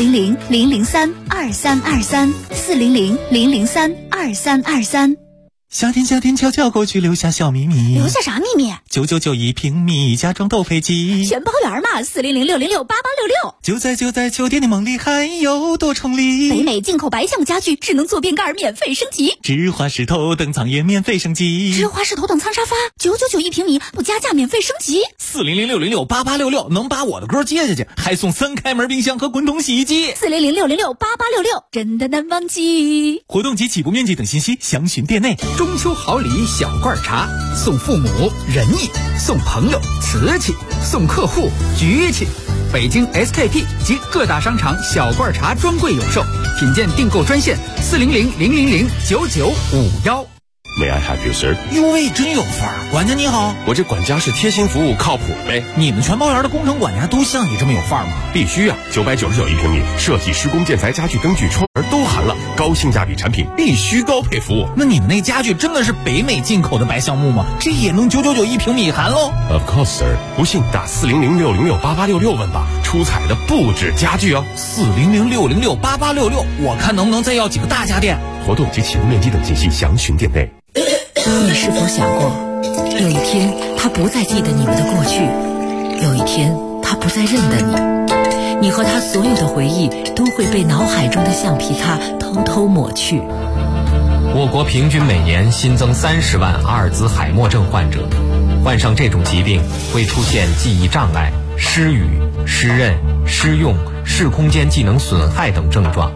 Speaker 1: 400-003-2323，400-003-2323。
Speaker 5: 夏天悄悄过去，留下小秘密。
Speaker 1: 留下啥秘密
Speaker 5: ？999一平米，家装都飞机，
Speaker 1: 全包圆嘛，400-606-8866。
Speaker 5: 就在酒店的梦里，还有多重礼。
Speaker 1: 北美进口白橡木家具，智能坐便盖免费升级，
Speaker 5: 芝华士头等舱也免费升级，
Speaker 1: 芝华士头等舱沙发999一平米，不加价免费升级。
Speaker 5: 400-606-8866能把我的歌接下去，还送3开门冰箱和滚筒洗衣机。
Speaker 1: 400-606-8866真的难忘记。
Speaker 5: 活动及起步面积等信息详询店内。
Speaker 11: 中秋好礼小罐茶，送父母仁义，送朋友瓷器，送客户局气。北京 SKP 及各大商场小罐茶专柜有售，品鉴订购专线400-000-9951。
Speaker 12: May I help you, sir？
Speaker 5: 哟喂，真有范儿！管家你好，
Speaker 12: 我这管家是贴心服务，靠谱呗。
Speaker 5: 你们全包圆的工程管家都像你这么有范儿吗？
Speaker 12: 必须啊！999一平米，设计、施工、建材、家具、灯具、窗帘都含了，高性价比产品，必须高配服务。
Speaker 5: 那你们那家具真的是北美进口的白橡木吗？这也能999一平米含喽
Speaker 12: ？Of course, sir。不信打400-606-8866问吧，出彩的不止家具哦。
Speaker 5: 400-606-8866，我看能不能再要几个大家电。
Speaker 12: 活动及起步面积等信息详询店内。
Speaker 4: 你是否想过，有一天他不再记得你们的过去，有一天他不再认得你，你和他所有的回忆都会被脑海中的橡皮擦偷偷抹去。
Speaker 6: 我国平均每年新增30万阿尔兹海默症患者，患上这种疾病会出现记忆障碍、失语、失认、失用、视空间技能损害等症状。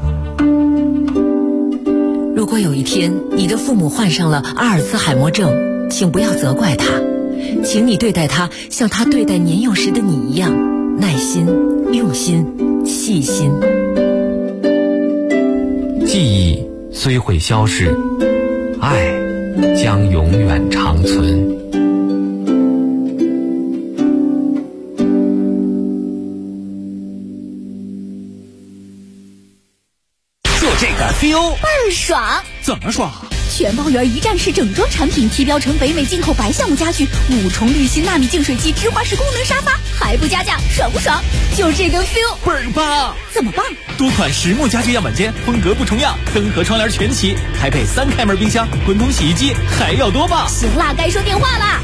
Speaker 4: 如果有一天你的父母患上了阿尔兹海默症，请不要责怪他，请你对待他像他对待年幼时的你一样，耐心、用心、细心。
Speaker 6: 记忆虽会消逝，爱将永远长存。
Speaker 5: 就这个 feel
Speaker 1: 倍儿爽！
Speaker 5: 怎么爽？
Speaker 1: 全包圆一站式整装产品，提标成北美进口白橡木家具，5重滤芯纳米净水机，芝华士功能沙发，还不加价，爽不爽？就这个 feel
Speaker 5: 倍儿棒！
Speaker 1: 怎么棒？
Speaker 5: 多款实木家具样板间，风格不重样，灯和窗帘全齐，还配3开门冰箱、滚筒洗衣机，还要多棒！
Speaker 1: 行啦，该说电话啦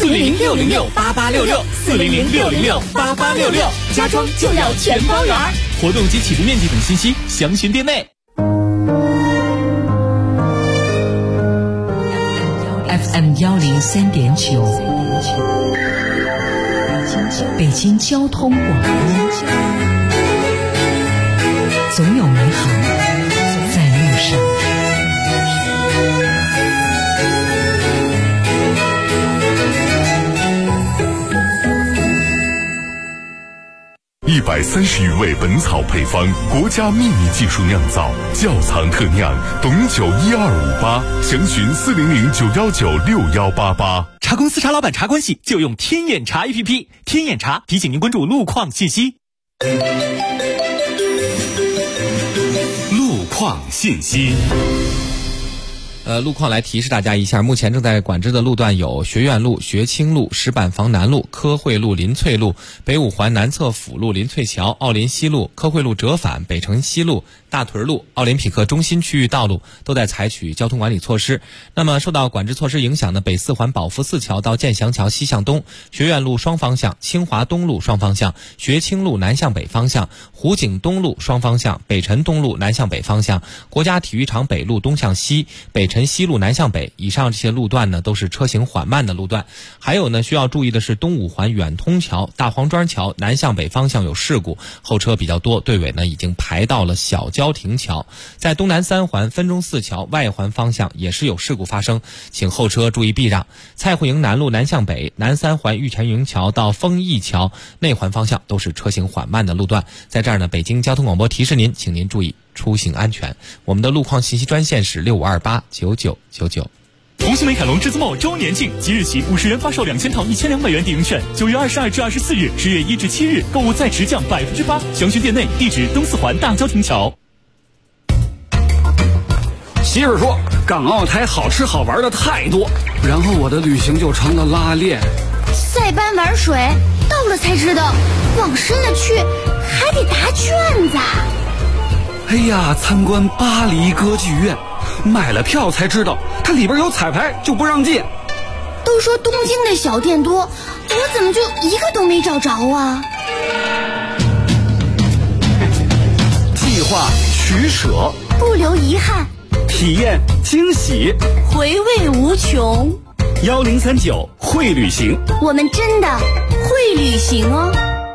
Speaker 5: ！400-606-8866，400-606-8866，
Speaker 1: 家装就要全包圆。
Speaker 5: 活动及起步面积等信息详询店内。
Speaker 4: FM 103.9，北京交通广播，总有美好在路上。
Speaker 2: 130余味本草配方，国家秘密技术酿造，窖藏特酿，董酒12588，详询400-919-6188。
Speaker 5: 茶公司茶老板茶关系就用天眼茶 APP， 天眼茶提醒您关注路况信息。
Speaker 2: 路况信息。
Speaker 6: 路况来提示大家一下，目前正在管制的路段有学院路、学青路、石板房南路、科汇路、林翠路、北五环南侧辅路、林翠桥、奥林西路、科汇路折返、北城西路、大屯路、奥林匹克中心区域道路都在采取交通管理措施。那么受到管制措施影响的北四环宝福寺桥到建祥桥西向东、学院路双方向、清华东路双方向、学青路南向北方向、湖景东路双方向、北辰东路南向北方向、国家体育场北路东向西、北辰西路南向北，以上这些路段呢都是车行缓慢的路段。还有呢需要注意的是东五环远通桥、大黄庄桥南向北方向有事故，后车比较多，队尾呢已经排到了小交亭桥。在东南三环分钟寺桥外环方向也是有事故发生，请后车注意避让。蔡户营南路南向北、南三环玉泉营桥到丰益桥内环方向都是车行缓慢的路段。在这儿呢，北京交通广播提示您，请您注意出行安全。我们的路况信息专线是65289999。
Speaker 5: 红星美凯龙至尊茂周年庆，即日起50元发售2000套1200元抵用券，9月22至24日，10月1至7日购物再直降8%，详询店内，地址东四环大交亭桥。
Speaker 13: 媳妇说港澳台好吃好玩的太多，然后我的旅行就成了拉练。
Speaker 14: 塞班玩水，到了才知道往深了去还得答卷子。
Speaker 13: 哎呀，参观巴黎歌剧院，买了票才知道它里边有彩排就不让进。
Speaker 14: 都说东京的小店多，我怎么就一个都没找着啊？
Speaker 13: 计划取舍，
Speaker 14: 不留遗憾，
Speaker 13: 体验惊喜，
Speaker 14: 回味无穷。
Speaker 13: 1039会旅行，
Speaker 14: 我们真的会旅行哦。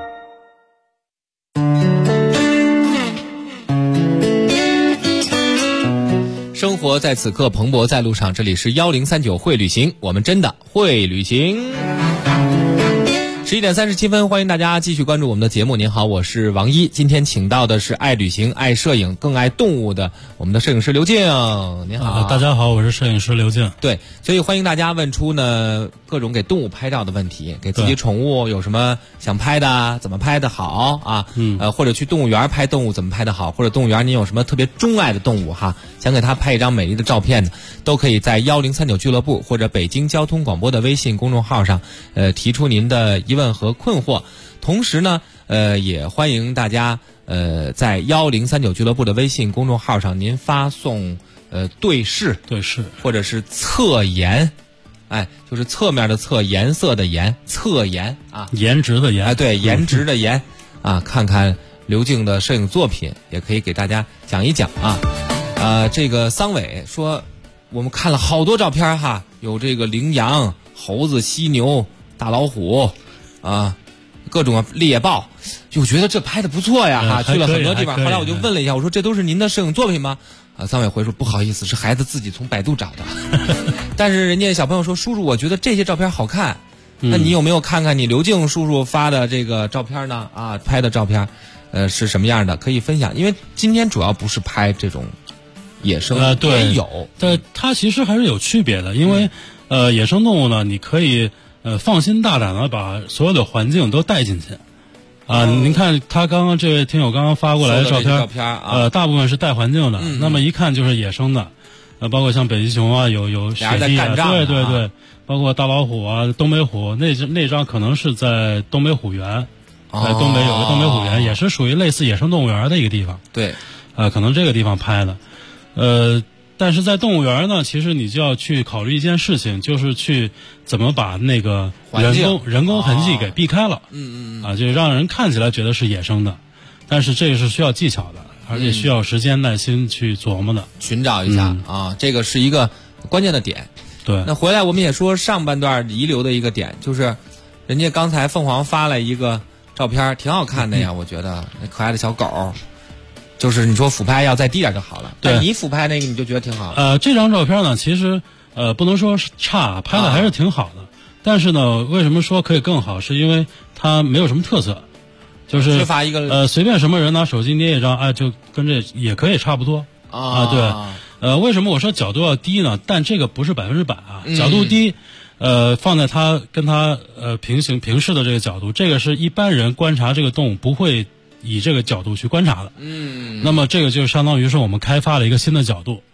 Speaker 6: 生活在此刻，蓬勃在路上。这里是1039会旅行，我们真的会旅行。11点37分，欢迎大家继续关注我们的节目。您好，我是王一。今天请到的是爱旅行、爱摄影、更爱动物的我们的摄影师刘静。您好，
Speaker 8: 大家好，我是摄影师刘静。
Speaker 6: 对，所以欢迎大家问出呢各种给动物拍照的问题，给自己宠物有什么想拍的，怎么拍的好啊？或者去动物园拍动物怎么拍的好，或者动物园您有什么特别钟爱的动物哈，想给他拍一张美丽的照片的，都可以在1039俱乐部或者北京交通广播的微信公众号上提出您的疑问和困惑。同时呢也欢迎大家在1039俱乐部的微信公众号上您发送对视或者是侧颜，就是侧面的侧，颜色的颜，侧颜啊，
Speaker 8: 颜值的颜，
Speaker 6: 对，颜值的颜啊，看看刘静的摄影作品，也可以给大家讲一讲啊。这个桑伟说我们看了好多照片哈，有这个羚羊、猴子、犀牛、大老虎啊，各种猎豹，就觉得这拍的不错呀哈，去了很多地方。后来我就问了一下，我说这都是您的摄影作品吗？桑伟回说不好意思，是孩子自己从百度找的。但是人家小朋友说，叔叔我觉得这些照片好看，那你有没有看看你刘静叔叔发的这个照片呢？啊，拍的照片是什么样的，可以分享。因为今天主要不是拍这种野生，
Speaker 8: 对，
Speaker 6: 也有，
Speaker 8: 但它其实还是有区别的。因为野生动物呢，你可以放心大胆的把所有的环境都带进去。您看他刚刚这位听友刚刚发过来的照片，大部分是带环境的，那么一看就是野生的，包括像北极熊啊，有雪地啊，对，包括大老虎啊，东北虎那张可能是在东北虎园，东北有个东北虎园，也是属于类似野生动物园的一个地方，
Speaker 6: 对，
Speaker 8: 可能这个地方拍的，但是在动物园呢，其实你就要去考虑一件事情，就是去怎么把那个人工痕迹给避开了。就让人看起来觉得是野生的，但是这个是需要技巧的，而且需要时间耐心去琢磨的，
Speaker 6: 寻找一下啊，这个是一个关键的点。
Speaker 8: 对，
Speaker 6: 那回来我们也说上半段遗留的一个点，就是人家刚才凤凰发了一个照片，挺好看的呀，我觉得那可爱的小狗。就是你说俯拍要再低点就好了，但你俯拍那个你就觉得挺好的。
Speaker 8: 这张照片呢，其实不能说是差，拍的还是挺好的。但是呢，为什么说可以更好？是因为它没有什么特色，就是
Speaker 6: 缺乏一个
Speaker 8: 随便什么人拿手机捏一张，就跟这也可以差不多对。为什么我说角度要低呢？但这个不是100%啊，角度低，放在它跟它平视的这个角度，这个是一般人观察这个动物不会以这个角度去观察的。那么这个就相当于是我们开发了一个新的角度，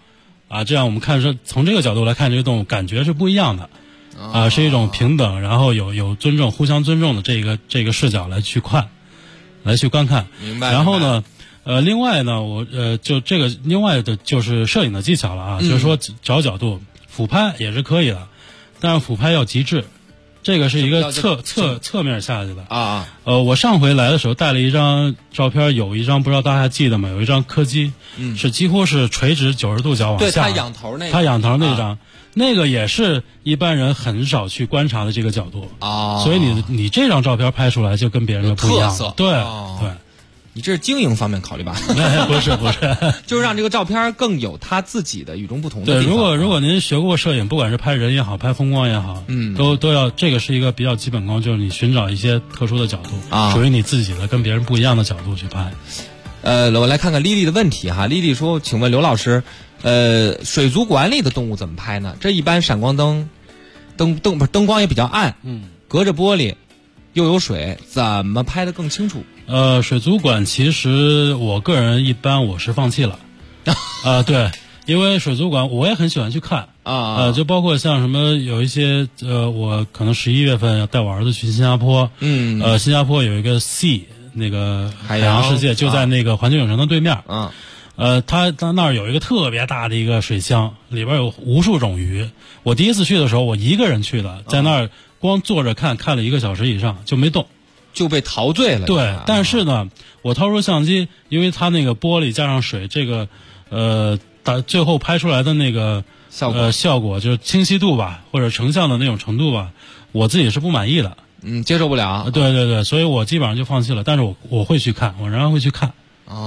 Speaker 8: 啊，这样我们看是从这个角度来看这个动物，感觉是不一样的，啊，是一种平等，然后有尊重、互相尊重的这个视角来去观看。
Speaker 6: 明白。
Speaker 8: 然后呢，另外呢，就这个另外的就是摄影的技巧了啊，就是说找角度，俯拍也是可以的，但是俯拍要极致。这个是一个侧面下去的
Speaker 6: 啊。
Speaker 8: 我上回来的时候带了一张照片，有一张不知道大家还记得吗？有一张柯基，是几乎是垂直90度角往下。
Speaker 6: 对，他仰头那个。
Speaker 8: 他仰头那张，那个也是一般人很少去观察的这个角度
Speaker 6: 啊。
Speaker 8: 所以你这张照片拍出来就跟别人的不一样。
Speaker 6: 特色。
Speaker 8: 对、
Speaker 6: 对。你这是经营方面考虑吧？
Speaker 8: 不是，
Speaker 6: 就是让这个照片更有他自己的与众不同的地
Speaker 8: 方。对，如果您学过摄影，不管是拍人也好，拍风光也好，都要这个是一个比较基本功，就是你寻找一些特殊的角度啊，属于你自己的跟别人不一样的角度去拍。
Speaker 6: 我来看看丽丽的问题哈。丽丽说：“请问刘老师，水族馆里的动物怎么拍呢？这一般闪光灯光也比较暗，隔着玻璃。”又有水，怎么拍得更清楚？
Speaker 8: 水族馆其实我个人一般我是放弃了，对，因为水族馆我也很喜欢去看就包括像什么有一些我可能11月份要带我儿子去新加坡，新加坡有一个 Sea 那个海洋世界，就在那个环球影城的对面，他那儿有一个特别大的一个水箱，里边有无数种鱼。我第一次去的时候，我一个人去的，在那儿。光坐着看了1个小时以上就没动，
Speaker 6: 就被陶醉了。
Speaker 8: 对，但是呢，我掏出相机，因为它那个玻璃加上水，这个最后拍出来的那个效果就是清晰度吧，或者成像的那种程度吧，我自己是不满意的。
Speaker 6: 接受不了。
Speaker 8: 对，所以我基本上就放弃了。但是我会去看，我仍然会去看。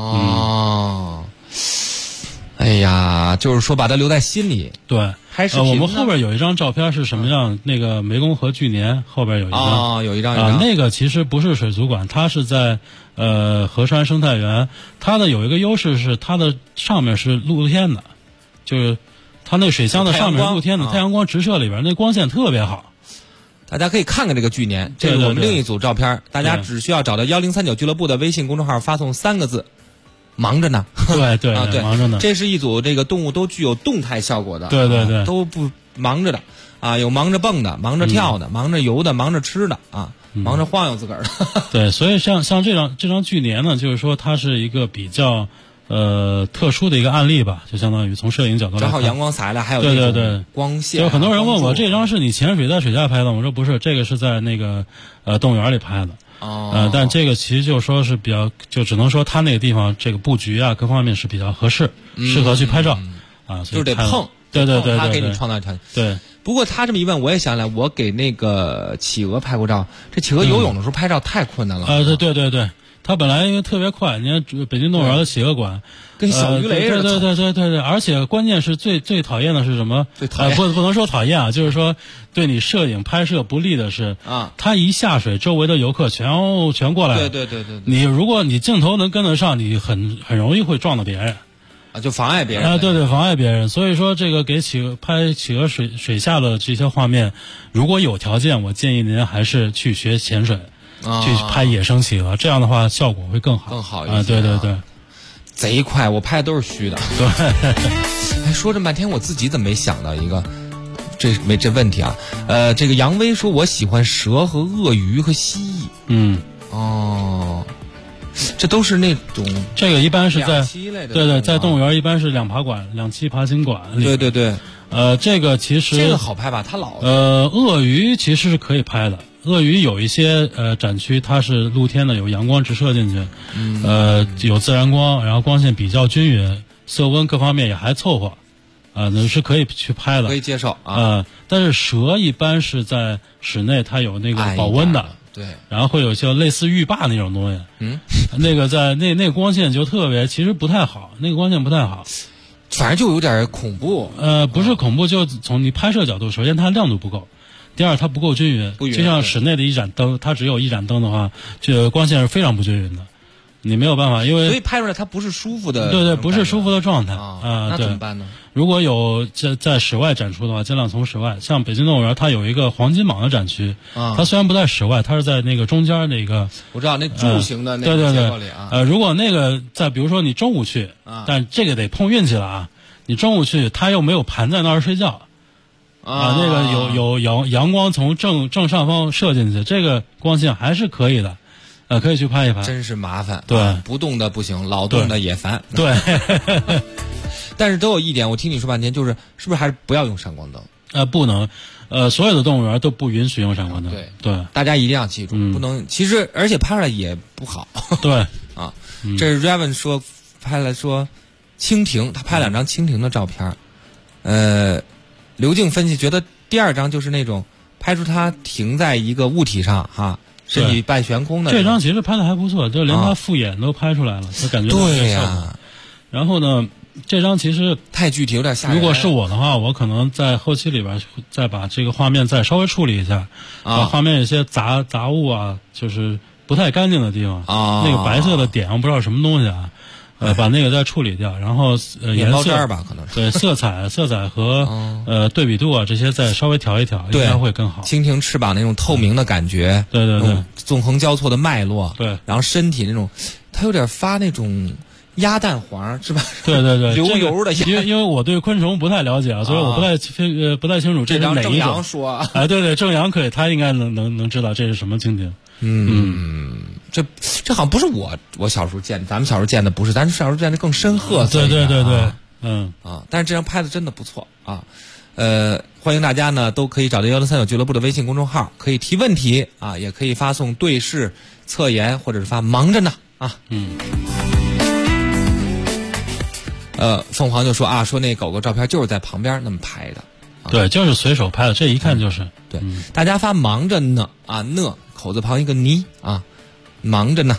Speaker 6: 哎呀，就是说把它留在心里。
Speaker 8: 对。我们后边有一张照片是什么样？那个湄公河巨年后边有一张
Speaker 6: 有一张
Speaker 8: 那个其实不是水族馆，它是在河川生态园。它的有一个优势是它的上面是露天的，就是它那水箱的上面是露天的，太阳光直射里边，那光线特别好。
Speaker 6: 大家可以看看这个巨年，这是我们另一组照片，大家只需要找到1039俱乐部的微信公众号，发送3个字。忙着呢，
Speaker 8: 对忙着呢。
Speaker 6: 这是一组这个动物都具有动态效果的，
Speaker 8: 对，
Speaker 6: 都不忙着的啊，有忙着蹦的，忙着跳的，忙着游的，忙着吃的啊，忙着晃悠自个儿的。
Speaker 8: 对，所以像这张巨年呢，就是说它是一个比较特殊的一个案例吧，就相当于从摄影角度来看，
Speaker 6: 正好阳光洒来，还有
Speaker 8: 对
Speaker 6: 光线。
Speaker 8: 有很多人问我，这张是你潜水在水下拍的？我说不是，这个是在那个动物园里拍的。但这个其实就说是比较，就只能说他那个地方这个布局啊，各方面是比较合适，适合去拍照啊，
Speaker 6: 就是得碰，
Speaker 8: 对，
Speaker 6: 他给你创造条件。
Speaker 8: 对，
Speaker 6: 不过他这么一问，我也想起来，我给那个企鹅拍过照，这企鹅游泳的时候拍照太困难了。
Speaker 8: 对，它本来因为特别快，你看北京动物园的企鹅馆
Speaker 6: 跟小鱼雷似的。
Speaker 8: 对，而且关键是最讨厌的是什么？不能说讨厌啊，就是说对你摄影拍摄不利的是它一下水，周围的游客全过来了。
Speaker 6: 对。
Speaker 8: 如果你镜头能跟得上，你很容易会撞到别人
Speaker 6: 啊，就妨碍别人。
Speaker 8: 对，妨碍别人。所以说这个给拍企鹅水下的这些画面，如果有条件，我建议您还是去学潜水。去拍野生企鹅，这样的话效果会更好
Speaker 6: 一些。
Speaker 8: 对，
Speaker 6: 贼快，我拍的都是虚的。
Speaker 8: 对，
Speaker 6: 说这么半天，我自己怎么没想到一个这问题啊？这个杨威说，我喜欢蛇和鳄鱼和蜥蜴。这都是那种，
Speaker 8: 这个一般是在对，在动物园一般是两栖爬行馆。
Speaker 6: 对。
Speaker 8: 这个其实
Speaker 6: 这个好拍吧？它老
Speaker 8: 鳄鱼其实是可以拍的。鳄鱼有一些展区它是露天的，有阳光直射进去，有自然光，然后光线比较均匀，色温各方面也还凑合，那是可以去拍的，
Speaker 6: 可以接受啊。
Speaker 8: 但是蛇一般是在室内，它有那个保温的，
Speaker 6: 对，
Speaker 8: 然后会有些类似浴霸那种东西，那个在那个光线就特别，其实不太好，那个光线不太好，
Speaker 6: 反正就有点恐怖。
Speaker 8: 不是恐怖，就从你拍摄角度，首先它亮度不够。第二，它不够均匀，就像室内的一盏灯，它只有一盏灯的话，这个光线是非常不均匀的，你没有办法，因为
Speaker 6: 所以拍出来它不是舒服的，
Speaker 8: 对，不是舒服的状态
Speaker 6: 那怎么办呢？
Speaker 8: 如果有在室外展出的话，尽量从室外。像北京动物园，它有一个黄金蟒的展区，它虽然不在室外，它是在那个中间那个，
Speaker 6: 我知道那柱形的那个结构里
Speaker 8: 如果那个在比如说你中午去，但这个得碰运气了啊。 你中午去，它又没有盘在那儿睡觉，那个有阳光从正上方射进去，这个光线还是可以的，可以去拍一拍。
Speaker 6: 真是麻烦，
Speaker 8: 对，
Speaker 6: 不动的不行，老动的也烦。
Speaker 8: 对，
Speaker 6: 但是都有一点，我听你说半天，是不是还是不要用闪光灯？
Speaker 8: 不能，所有的动物园都不允许用闪光灯。对，
Speaker 6: 大家一定要记住，不能。其实而且拍出来也不好。
Speaker 8: 对
Speaker 6: 啊，这是 Raven 说拍了说蜻蜓，他拍2张蜻蜓的照片。刘静分析觉得第2张就是那种拍出它停在一个物体上哈，身体半悬空的。
Speaker 8: 这张其实拍的还不错，就连他复眼都拍出来了，就感觉
Speaker 6: 对呀。
Speaker 8: 然后呢，这张其实
Speaker 6: 太具体，有点吓人。
Speaker 8: 如果是我的话，我可能在后期里边再把这个画面再稍微处理一下，把画面有些杂物啊，就是不太干净的地方，那个白色的点我不知道什么东西啊。把那个再处理掉，然后颜色
Speaker 6: 吧，可能是
Speaker 8: 对色彩和对比度啊这些再稍微调一调，应该会更好。
Speaker 6: 蜻蜓翅膀那种透明的感觉，
Speaker 8: 对，
Speaker 6: 纵横交错的脉络，
Speaker 8: 对，
Speaker 6: 然后身体那种，它有点发那种鸭蛋黄是吧？
Speaker 8: 对，
Speaker 6: 流油的。
Speaker 8: 因为我对昆虫不太了解啊，所以我不太清楚这是哪一种。
Speaker 6: 郑阳说，
Speaker 8: 对，郑阳可以，他应该能知道这是什么蜻蜓。
Speaker 6: 这好像不是我小时候见的，咱们小时候见的不是，咱小时候见的更深褐色。
Speaker 8: 对，
Speaker 6: 但是这张拍的真的不错啊。欢迎大家呢都可以找到1039俱乐部的微信公众号，可以提问题啊，也可以发送对视、测言，或者是发忙着呢啊。凤凰就说说那狗狗照片就是在旁边那么拍的。
Speaker 8: 对，就是随手拍的，这一看就是。
Speaker 6: 对，大家发忙着呢啊，呢口字旁一个泥啊，忙着呢。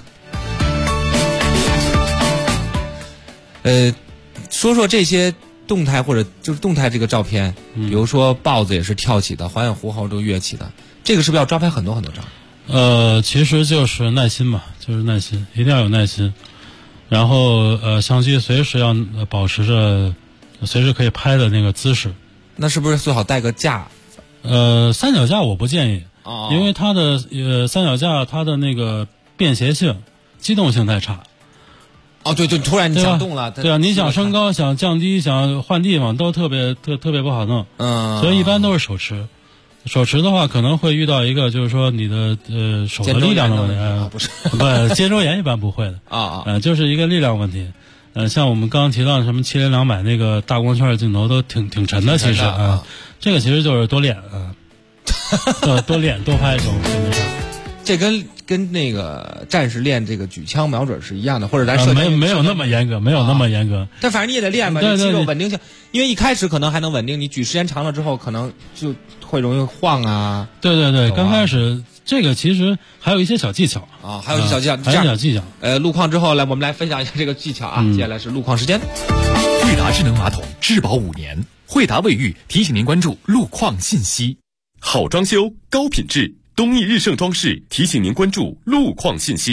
Speaker 6: 说说这些动态或者就是动态这个照片，比如说豹子也是跳起的，环眼狐猴都跃起的，这个是不是要抓拍很多很多张？
Speaker 8: 其实就是耐心嘛，就是耐心，一定要有耐心。然后相机随时要保持着随时可以拍的那个姿势。
Speaker 6: 那是不是最好带个架？
Speaker 8: 三脚架我不建议，因为它的三脚架它的那个便携性、机动性太差。
Speaker 6: 对，突然你想动了，
Speaker 8: 对啊，你想升高、想降低、想换地方都特别不好弄。所以一般都是手持。手持的话可能会遇到一个就是说你的手的力量的问题，
Speaker 6: 不是，
Speaker 8: 肩周炎一般不会的就是一个力量问题。像我们刚刚提到什么7连200那个大光圈的镜头都挺沉的，其实这个其实就是多练多练多拍这种没事。
Speaker 6: 这跟那个战士练这个举枪瞄准是一样的，或者咱射
Speaker 8: 没有那么严格，没有那么严格。
Speaker 6: 但反正你也得练吧，
Speaker 8: 对
Speaker 6: 肌肉稳定性，因为一开始可能还能稳定，你举时间长了之后，可能就会容易晃啊。
Speaker 8: 对，刚开始这个其实还有一些小技巧
Speaker 6: 还有一些小技巧，
Speaker 8: 还有小技巧。
Speaker 6: 路况之后来，我们来分享一下这个技巧啊。接下来是路况时间。
Speaker 2: 惠达智能马桶质保5年，惠达卫浴提醒您关注路况信息。
Speaker 12: 好装修，高品质。东义日盛装饰提醒您关注路况信息。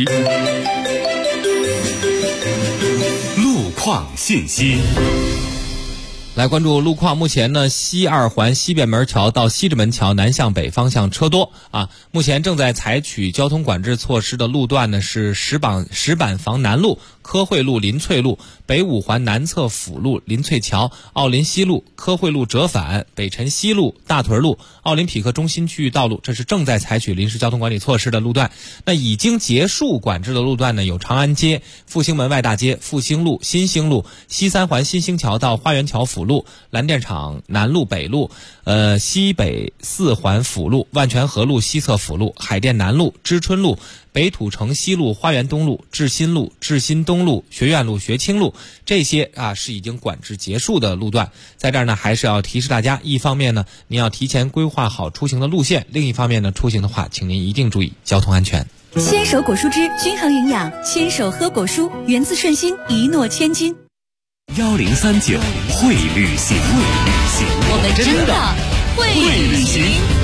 Speaker 12: 路况信息。
Speaker 6: 来关注路况，目前呢，西2环西便门桥到西直门桥南向北方向车多啊。目前正在采取交通管制措施的路段呢是石板房南路、科汇路、林翠路、北5环南侧辅路、林翠桥、奥林西路、科汇路折返、北辰西路、大屯路、奥林匹克中心区域道路，这是正在采取临时交通管理措施的路段。那已经结束管制的路段呢，有长安街、复兴门外大街、复兴路、新兴路、西3环新兴桥到花园桥辅路、蓝电厂南路北路、西北4环辅路、万泉河路西侧辅路、海淀南路、知春路、北土城西路、花园东路、志新路、志新东路、学院路、学清路，这些是已经管制结束的路段。在这儿呢，还是要提示大家，一方面呢，您要提前规划好出行的路线；另一方面呢，出行的话，请您一定注意交通安全。
Speaker 9: 牵手果蔬汁均衡营养，牵手喝果蔬，源自顺心，一诺千金。
Speaker 2: 1039会旅行，
Speaker 9: 我们真的会旅行。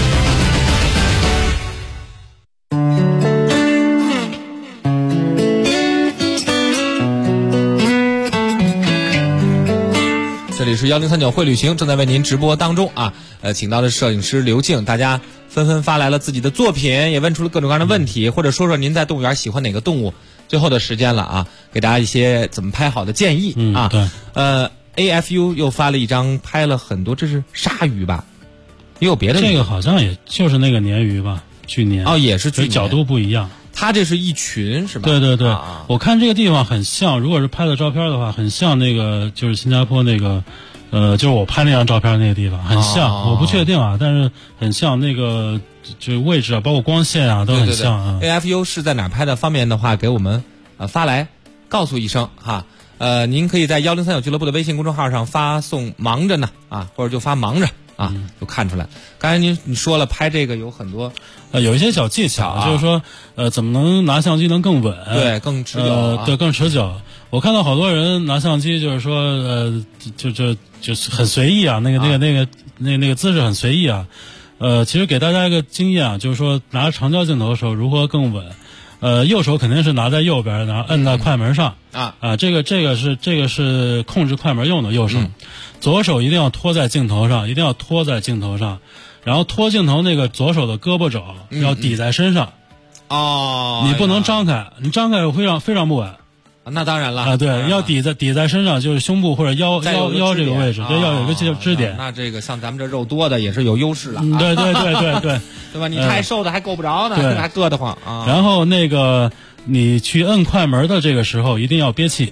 Speaker 6: 这里是1039会旅行，正在为您直播当中啊。请到的摄影师刘静，大家纷纷发来了自己的作品，也问出了各种各样的问题，或者说说您在动物园喜欢哪个动物。最后的时间了啊，给大家一些怎么拍好的建议啊。
Speaker 8: 对，
Speaker 6: AFU 又发了一张拍了很多，这是鲨鱼吧？也有别的鱼。
Speaker 8: 这个好像也就是那个鲶鱼吧，巨鲶。
Speaker 6: 哦，也是巨鲶，
Speaker 8: 角度不一样。
Speaker 6: 它这是一群是吧？
Speaker 8: 对对对，我看这个地方很像，如果是拍的照片的话，很像那个就是新加坡那个，就是我拍那张照片那个地方，很像。我不确定啊，但是很像那个，就是位置啊，包括光线啊，都很像啊。
Speaker 6: AFU 是在哪儿拍的？方便的话给我们发来告诉一声哈。您可以在1039俱乐部的微信公众号上发送忙着呢或者就发忙着就看出来。刚才你说了拍这个有很多
Speaker 8: 有一些小技巧就是说怎么能拿相机能更稳，
Speaker 6: 对，更持久
Speaker 8: 对，更持久。我看到好多人拿相机就是说就是很随意啊，那个姿势很随意啊。其实给大家一个经验啊，就是说拿长焦镜头的时候如何更稳。右手肯定是拿在右边，然后摁在快门上这个是控制快门用的右手。左手一定要拖在镜头上，然后拖镜头那个左手的胳膊肘要抵在身上。你不能张开，你张开会非常不稳。
Speaker 6: 那当然了
Speaker 8: 对，要抵在身上，就是胸部或者腰这个位置，对，要有一个支点。
Speaker 6: 那这个像咱们这肉多的也是有优势了。
Speaker 8: 对
Speaker 6: 对吧？你太瘦的还够不着呢，还硌得慌啊。
Speaker 8: 然后那个你去摁快门的这个时候一定要憋气。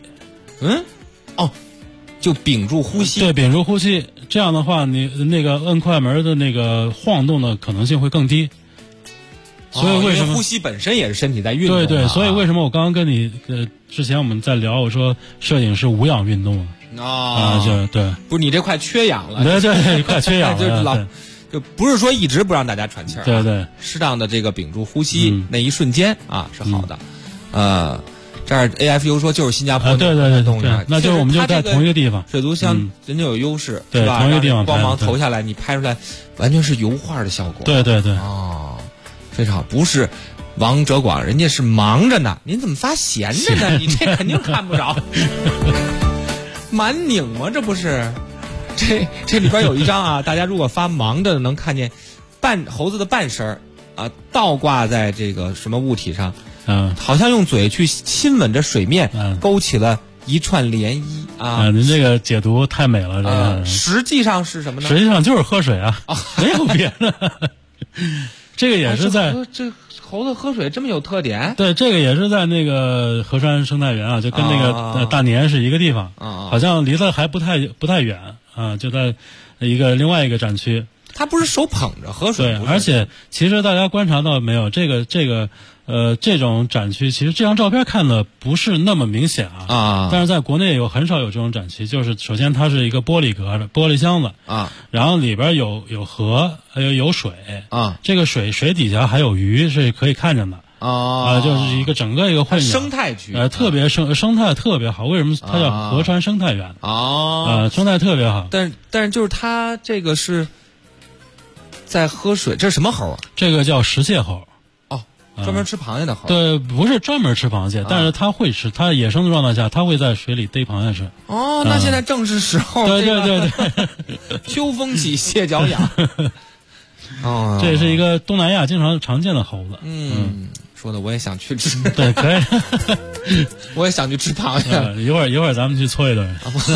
Speaker 6: 就屏住呼吸。
Speaker 8: 对，屏住呼吸，这样的话你那个摁快门的那个晃动的可能性会更低。所以为什么
Speaker 6: 呼吸本身也是身体在运动？
Speaker 8: 对，所以为什么我刚刚跟你之前我们在聊，我说摄影是无氧运动对，
Speaker 6: 不是你这快缺氧了，
Speaker 8: 对，快缺氧了，
Speaker 6: 就不是说一直不让大家喘气儿，
Speaker 8: 对，
Speaker 6: 适当的这个屏住呼吸那一瞬间是好的。这儿 AFU 说就是新加坡
Speaker 8: 对，动物园，那就是我们就在同一个地方，
Speaker 6: 水族箱人家有优势，
Speaker 8: 对，同一个地方
Speaker 6: 光芒投下来，你拍出来完全是油画的效果。
Speaker 8: 对，
Speaker 6: 非常好，不是王哲广，人家是忙着呢，您怎么发闲着呢？你这肯定看不着，满拧吗？这不是？这里边有一张大家如果发忙着能看见猴子的半身倒挂在这个什么物体上，好像用嘴去亲吻着水面，勾起了一串涟漪
Speaker 8: 您这个解读太美了，这个
Speaker 6: 实际上是什么呢？
Speaker 8: 实际上就是喝水没有别的。这个也是在
Speaker 6: 这猴子喝水这么有特点。
Speaker 8: 对，这个也是在那个河山生态园就跟那个大年是一个地方好像离得还不太远就在另外一个展区。
Speaker 6: 他不是手捧着喝水，
Speaker 8: 对，而且其实大家观察到没有，这种展区，其实这张照片看的不是那么明显但是在国内很少有这种展区，就是首先它是一个玻璃格的玻璃箱子然后里边有河，还有水这个水底下还有鱼是可以看见的就是一个整个一个汇
Speaker 6: 生态区
Speaker 8: 特别生态特别好。为什么它叫河川生态园生态特别好。
Speaker 6: 但是就是它这个是在喝水，这是什么猴
Speaker 8: 这个叫石蟹猴
Speaker 6: 专门吃螃蟹的猴。
Speaker 8: 对，不是专门吃螃蟹，但是它会吃，它野生的状态下它会在水里逮螃蟹吃。
Speaker 6: 那现在正是时候。
Speaker 8: 对
Speaker 6: 秋风起蟹脚痒。
Speaker 8: 这也是一个东南亚常见的猴子。
Speaker 6: 说的我也想去吃。
Speaker 8: 对，可以。
Speaker 6: 我也想去吃螃蟹。
Speaker 8: 一会儿咱们去搓一顿。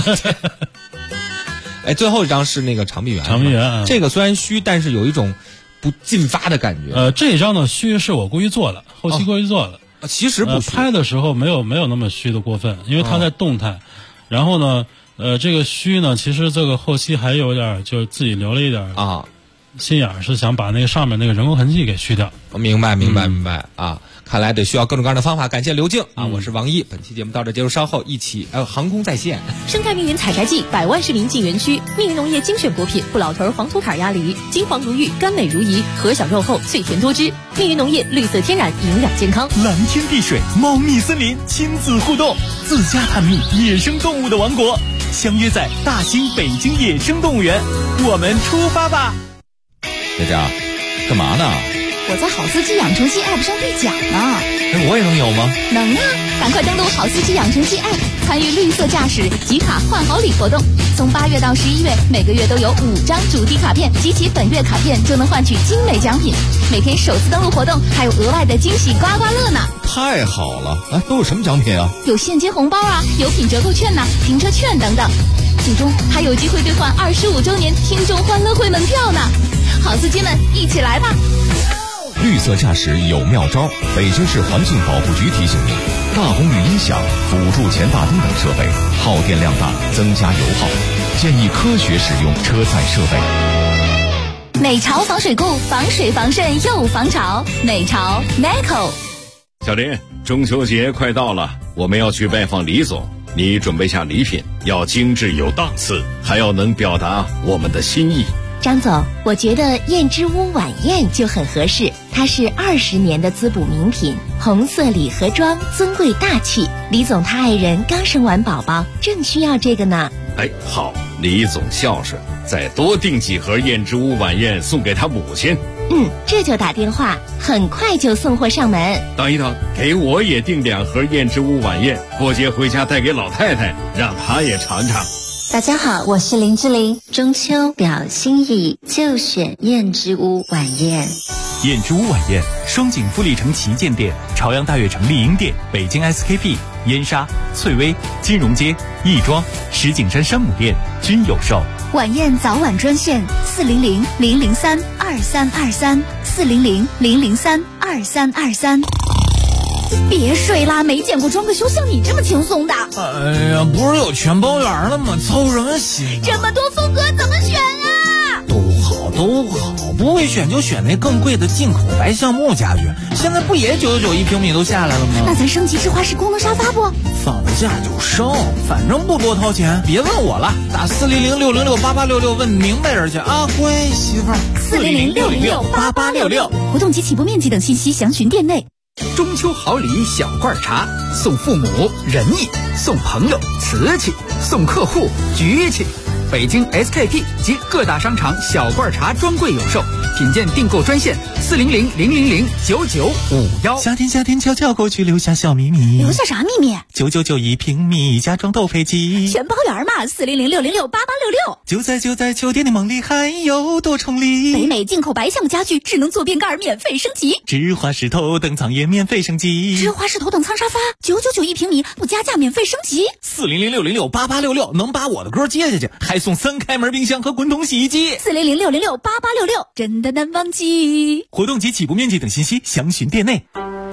Speaker 6: 最后一张是那个长臂猿。
Speaker 8: 长臂猿
Speaker 6: 这个虽然虚，但是有一种不进发的感觉。
Speaker 8: 这一张的虚是我故意做的，后期故意做的。
Speaker 6: 其实不虚，
Speaker 8: 拍的时候没有那么虚的过分，因为它在动态。然后呢，这个虚呢，其实这个后期还有点，就是自己留了一点心眼，是想把那个上面那个人工痕迹给去掉。
Speaker 6: 明白看来得需要各种各样的方法。感谢刘静我是王一。本期节目到这结束，稍后一起航空在线。
Speaker 15: 生态密云采摘季，百万市民进园区，密云农业精选果品不老头黄土坎鸭梨，金黄如玉，甘美如饴，核小肉厚，脆甜多汁。密云农业绿色天然，营养健康。
Speaker 5: 蓝天碧水，猫密森林，亲子互动，自家探秘野生动物的王国，相约在大兴北京野生动物园，我们出发吧！
Speaker 16: 佳佳，干嘛呢？
Speaker 14: 我在好司机养成记 App 上兑奖呢。
Speaker 16: 我也能有吗？
Speaker 14: 能啊！赶快登录好司机养成记 App， 参与绿色驾驶集卡换好礼活动。
Speaker 1: 从8月到11月，每个月都有5张主题卡片，集齐本月卡片就能换取精美奖品。每天首次登录活动还有额外的惊喜刮刮乐呢！
Speaker 16: 太好了！都有什么奖品啊？
Speaker 1: 有现金红包啊，有品折扣券呐、停车券等等。最终还有机会兑换25周年听众欢乐会门票呢！好司机们，一起来吧！
Speaker 2: 绿色驾驶有妙招，北京市环境保护局提醒您：大功率音响、辅助前大灯等设备耗电量大，增加油耗，建议科学使用车载设备。
Speaker 1: 美潮防水固，防水防渗又防潮。美潮 Meco。
Speaker 17: 小林，中秋节快到了，我们要去拜访李总，你准备下礼品，要精致有档次，还要能表达我们的心意。
Speaker 10: 张总，我觉得燕之屋晚宴就很合适，它是20年的滋补名品，红色礼盒装，尊贵大气。李总他爱人刚生完宝宝，正需要这个呢。
Speaker 17: 好，李总孝顺，再多订几盒燕之屋晚宴送给他母亲。
Speaker 10: 这就打电话，很快就送货上门。
Speaker 17: 等一等，给我也订2盒燕之屋晚宴，过节回家带给老太太，让她也尝尝。
Speaker 18: 大家好，我是林志玲。中秋表心意，就选燕之屋晚宴。
Speaker 5: 燕之屋晚宴，双井富力城旗舰店、朝阳大悦城丽婴店、北京 SKP、燕莎、翠微、金融街、亦庄、石景山山姆店均有售。
Speaker 1: 晚宴早晚专线400-003-2323，400-003-2323。别睡啦，没见过装个修像你这么轻松的。
Speaker 19: 哎呀，不是有全包圆了吗？操什么心？
Speaker 1: 这么多风格怎么选啊？
Speaker 19: 都好，不会选就选那更贵的进口白橡木家具，现在不也999一平米都下来了吗？
Speaker 1: 那咱升级智化式功能沙发不？
Speaker 19: 放了假就升，反正不多掏钱。别问我了，打400-606-8866问明白人去啊，乖媳妇儿。
Speaker 1: 400-606-8866，活动及起步面积等信息详询店内。
Speaker 11: 中秋好礼小罐茶，送父母仁义，送朋友瓷器，送客户局气。北京 SKP 及各大商场小罐茶专柜有售，品鉴订购专线400-000-9951。
Speaker 19: 夏天悄悄过去，留下小秘密。
Speaker 1: 留下啥秘密
Speaker 19: ？999一平米，家装斗飞机，
Speaker 1: 全包圆嘛。400-606-8866。
Speaker 19: 就在酒店的梦里，还有多重礼。
Speaker 1: 北美进口白橡木家具，智能坐便盖免费升级，
Speaker 19: 智华式头等舱也免费升级，
Speaker 1: 智华式头等舱沙发999一平米，不加价免费升级。
Speaker 19: 400-606-8866，能把我的歌接下去，还送3开门冰箱和滚筒洗衣机。
Speaker 1: 400-606-8866，真的难忘记。
Speaker 19: 活动及起步面积等信息详询店内。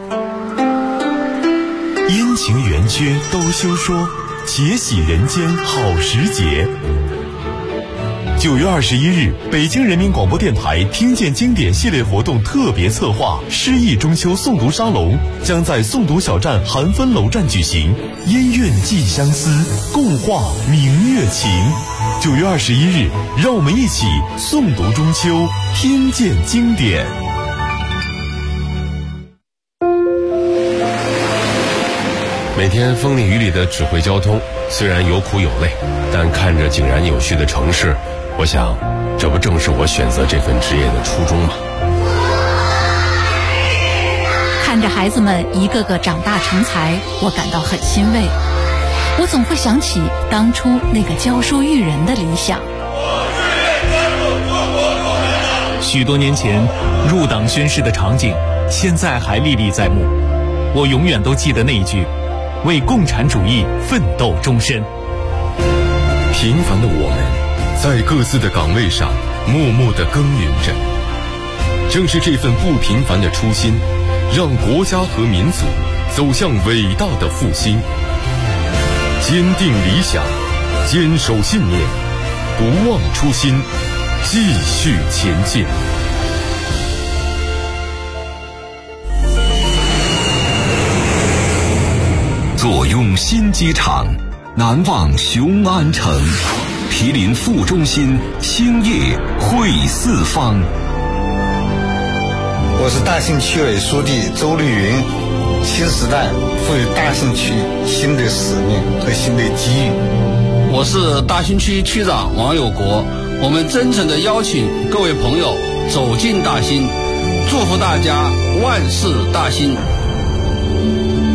Speaker 2: 阴晴圆缺都休说，且喜人间好时节。9月21日，北京人民广播电台听见经典系列活动特别策划诗意中秋诵读沙龙将在诵读小站韩芬楼站举行，音韵寄相思，共话明月情。9月21日，让我们一起诵读中秋，听见经典。
Speaker 12: 每天风里雨里的指挥交通，虽然有苦有累，但看着井然有序的城市，我想，这不正是我选择这份职业的初衷吗？
Speaker 4: 看着孩子们一个个长大成才，我感到很欣慰。我总会想起当初那个教书育人的理想。
Speaker 5: 许多年前入党宣誓的场景，现在还历历在目。我永远都记得那一句：为共产主义奋斗终身。
Speaker 12: 平凡的我们，在各自的岗位上默默地耕耘着。正是这份不平凡的初心，让国家和民族走向伟大的复兴。坚定理想，坚守信念，不忘初心，继续前进。
Speaker 2: 坐拥新机场，难忘雄安城，毗邻副中心，兴业汇四方。
Speaker 20: 我是大兴区委书记周绿云。新时代赋予大兴区新的使命和新的机遇。
Speaker 21: 我是大兴区区长王有国，我们真诚地邀请各位朋友走进大兴，祝福大家万事大兴。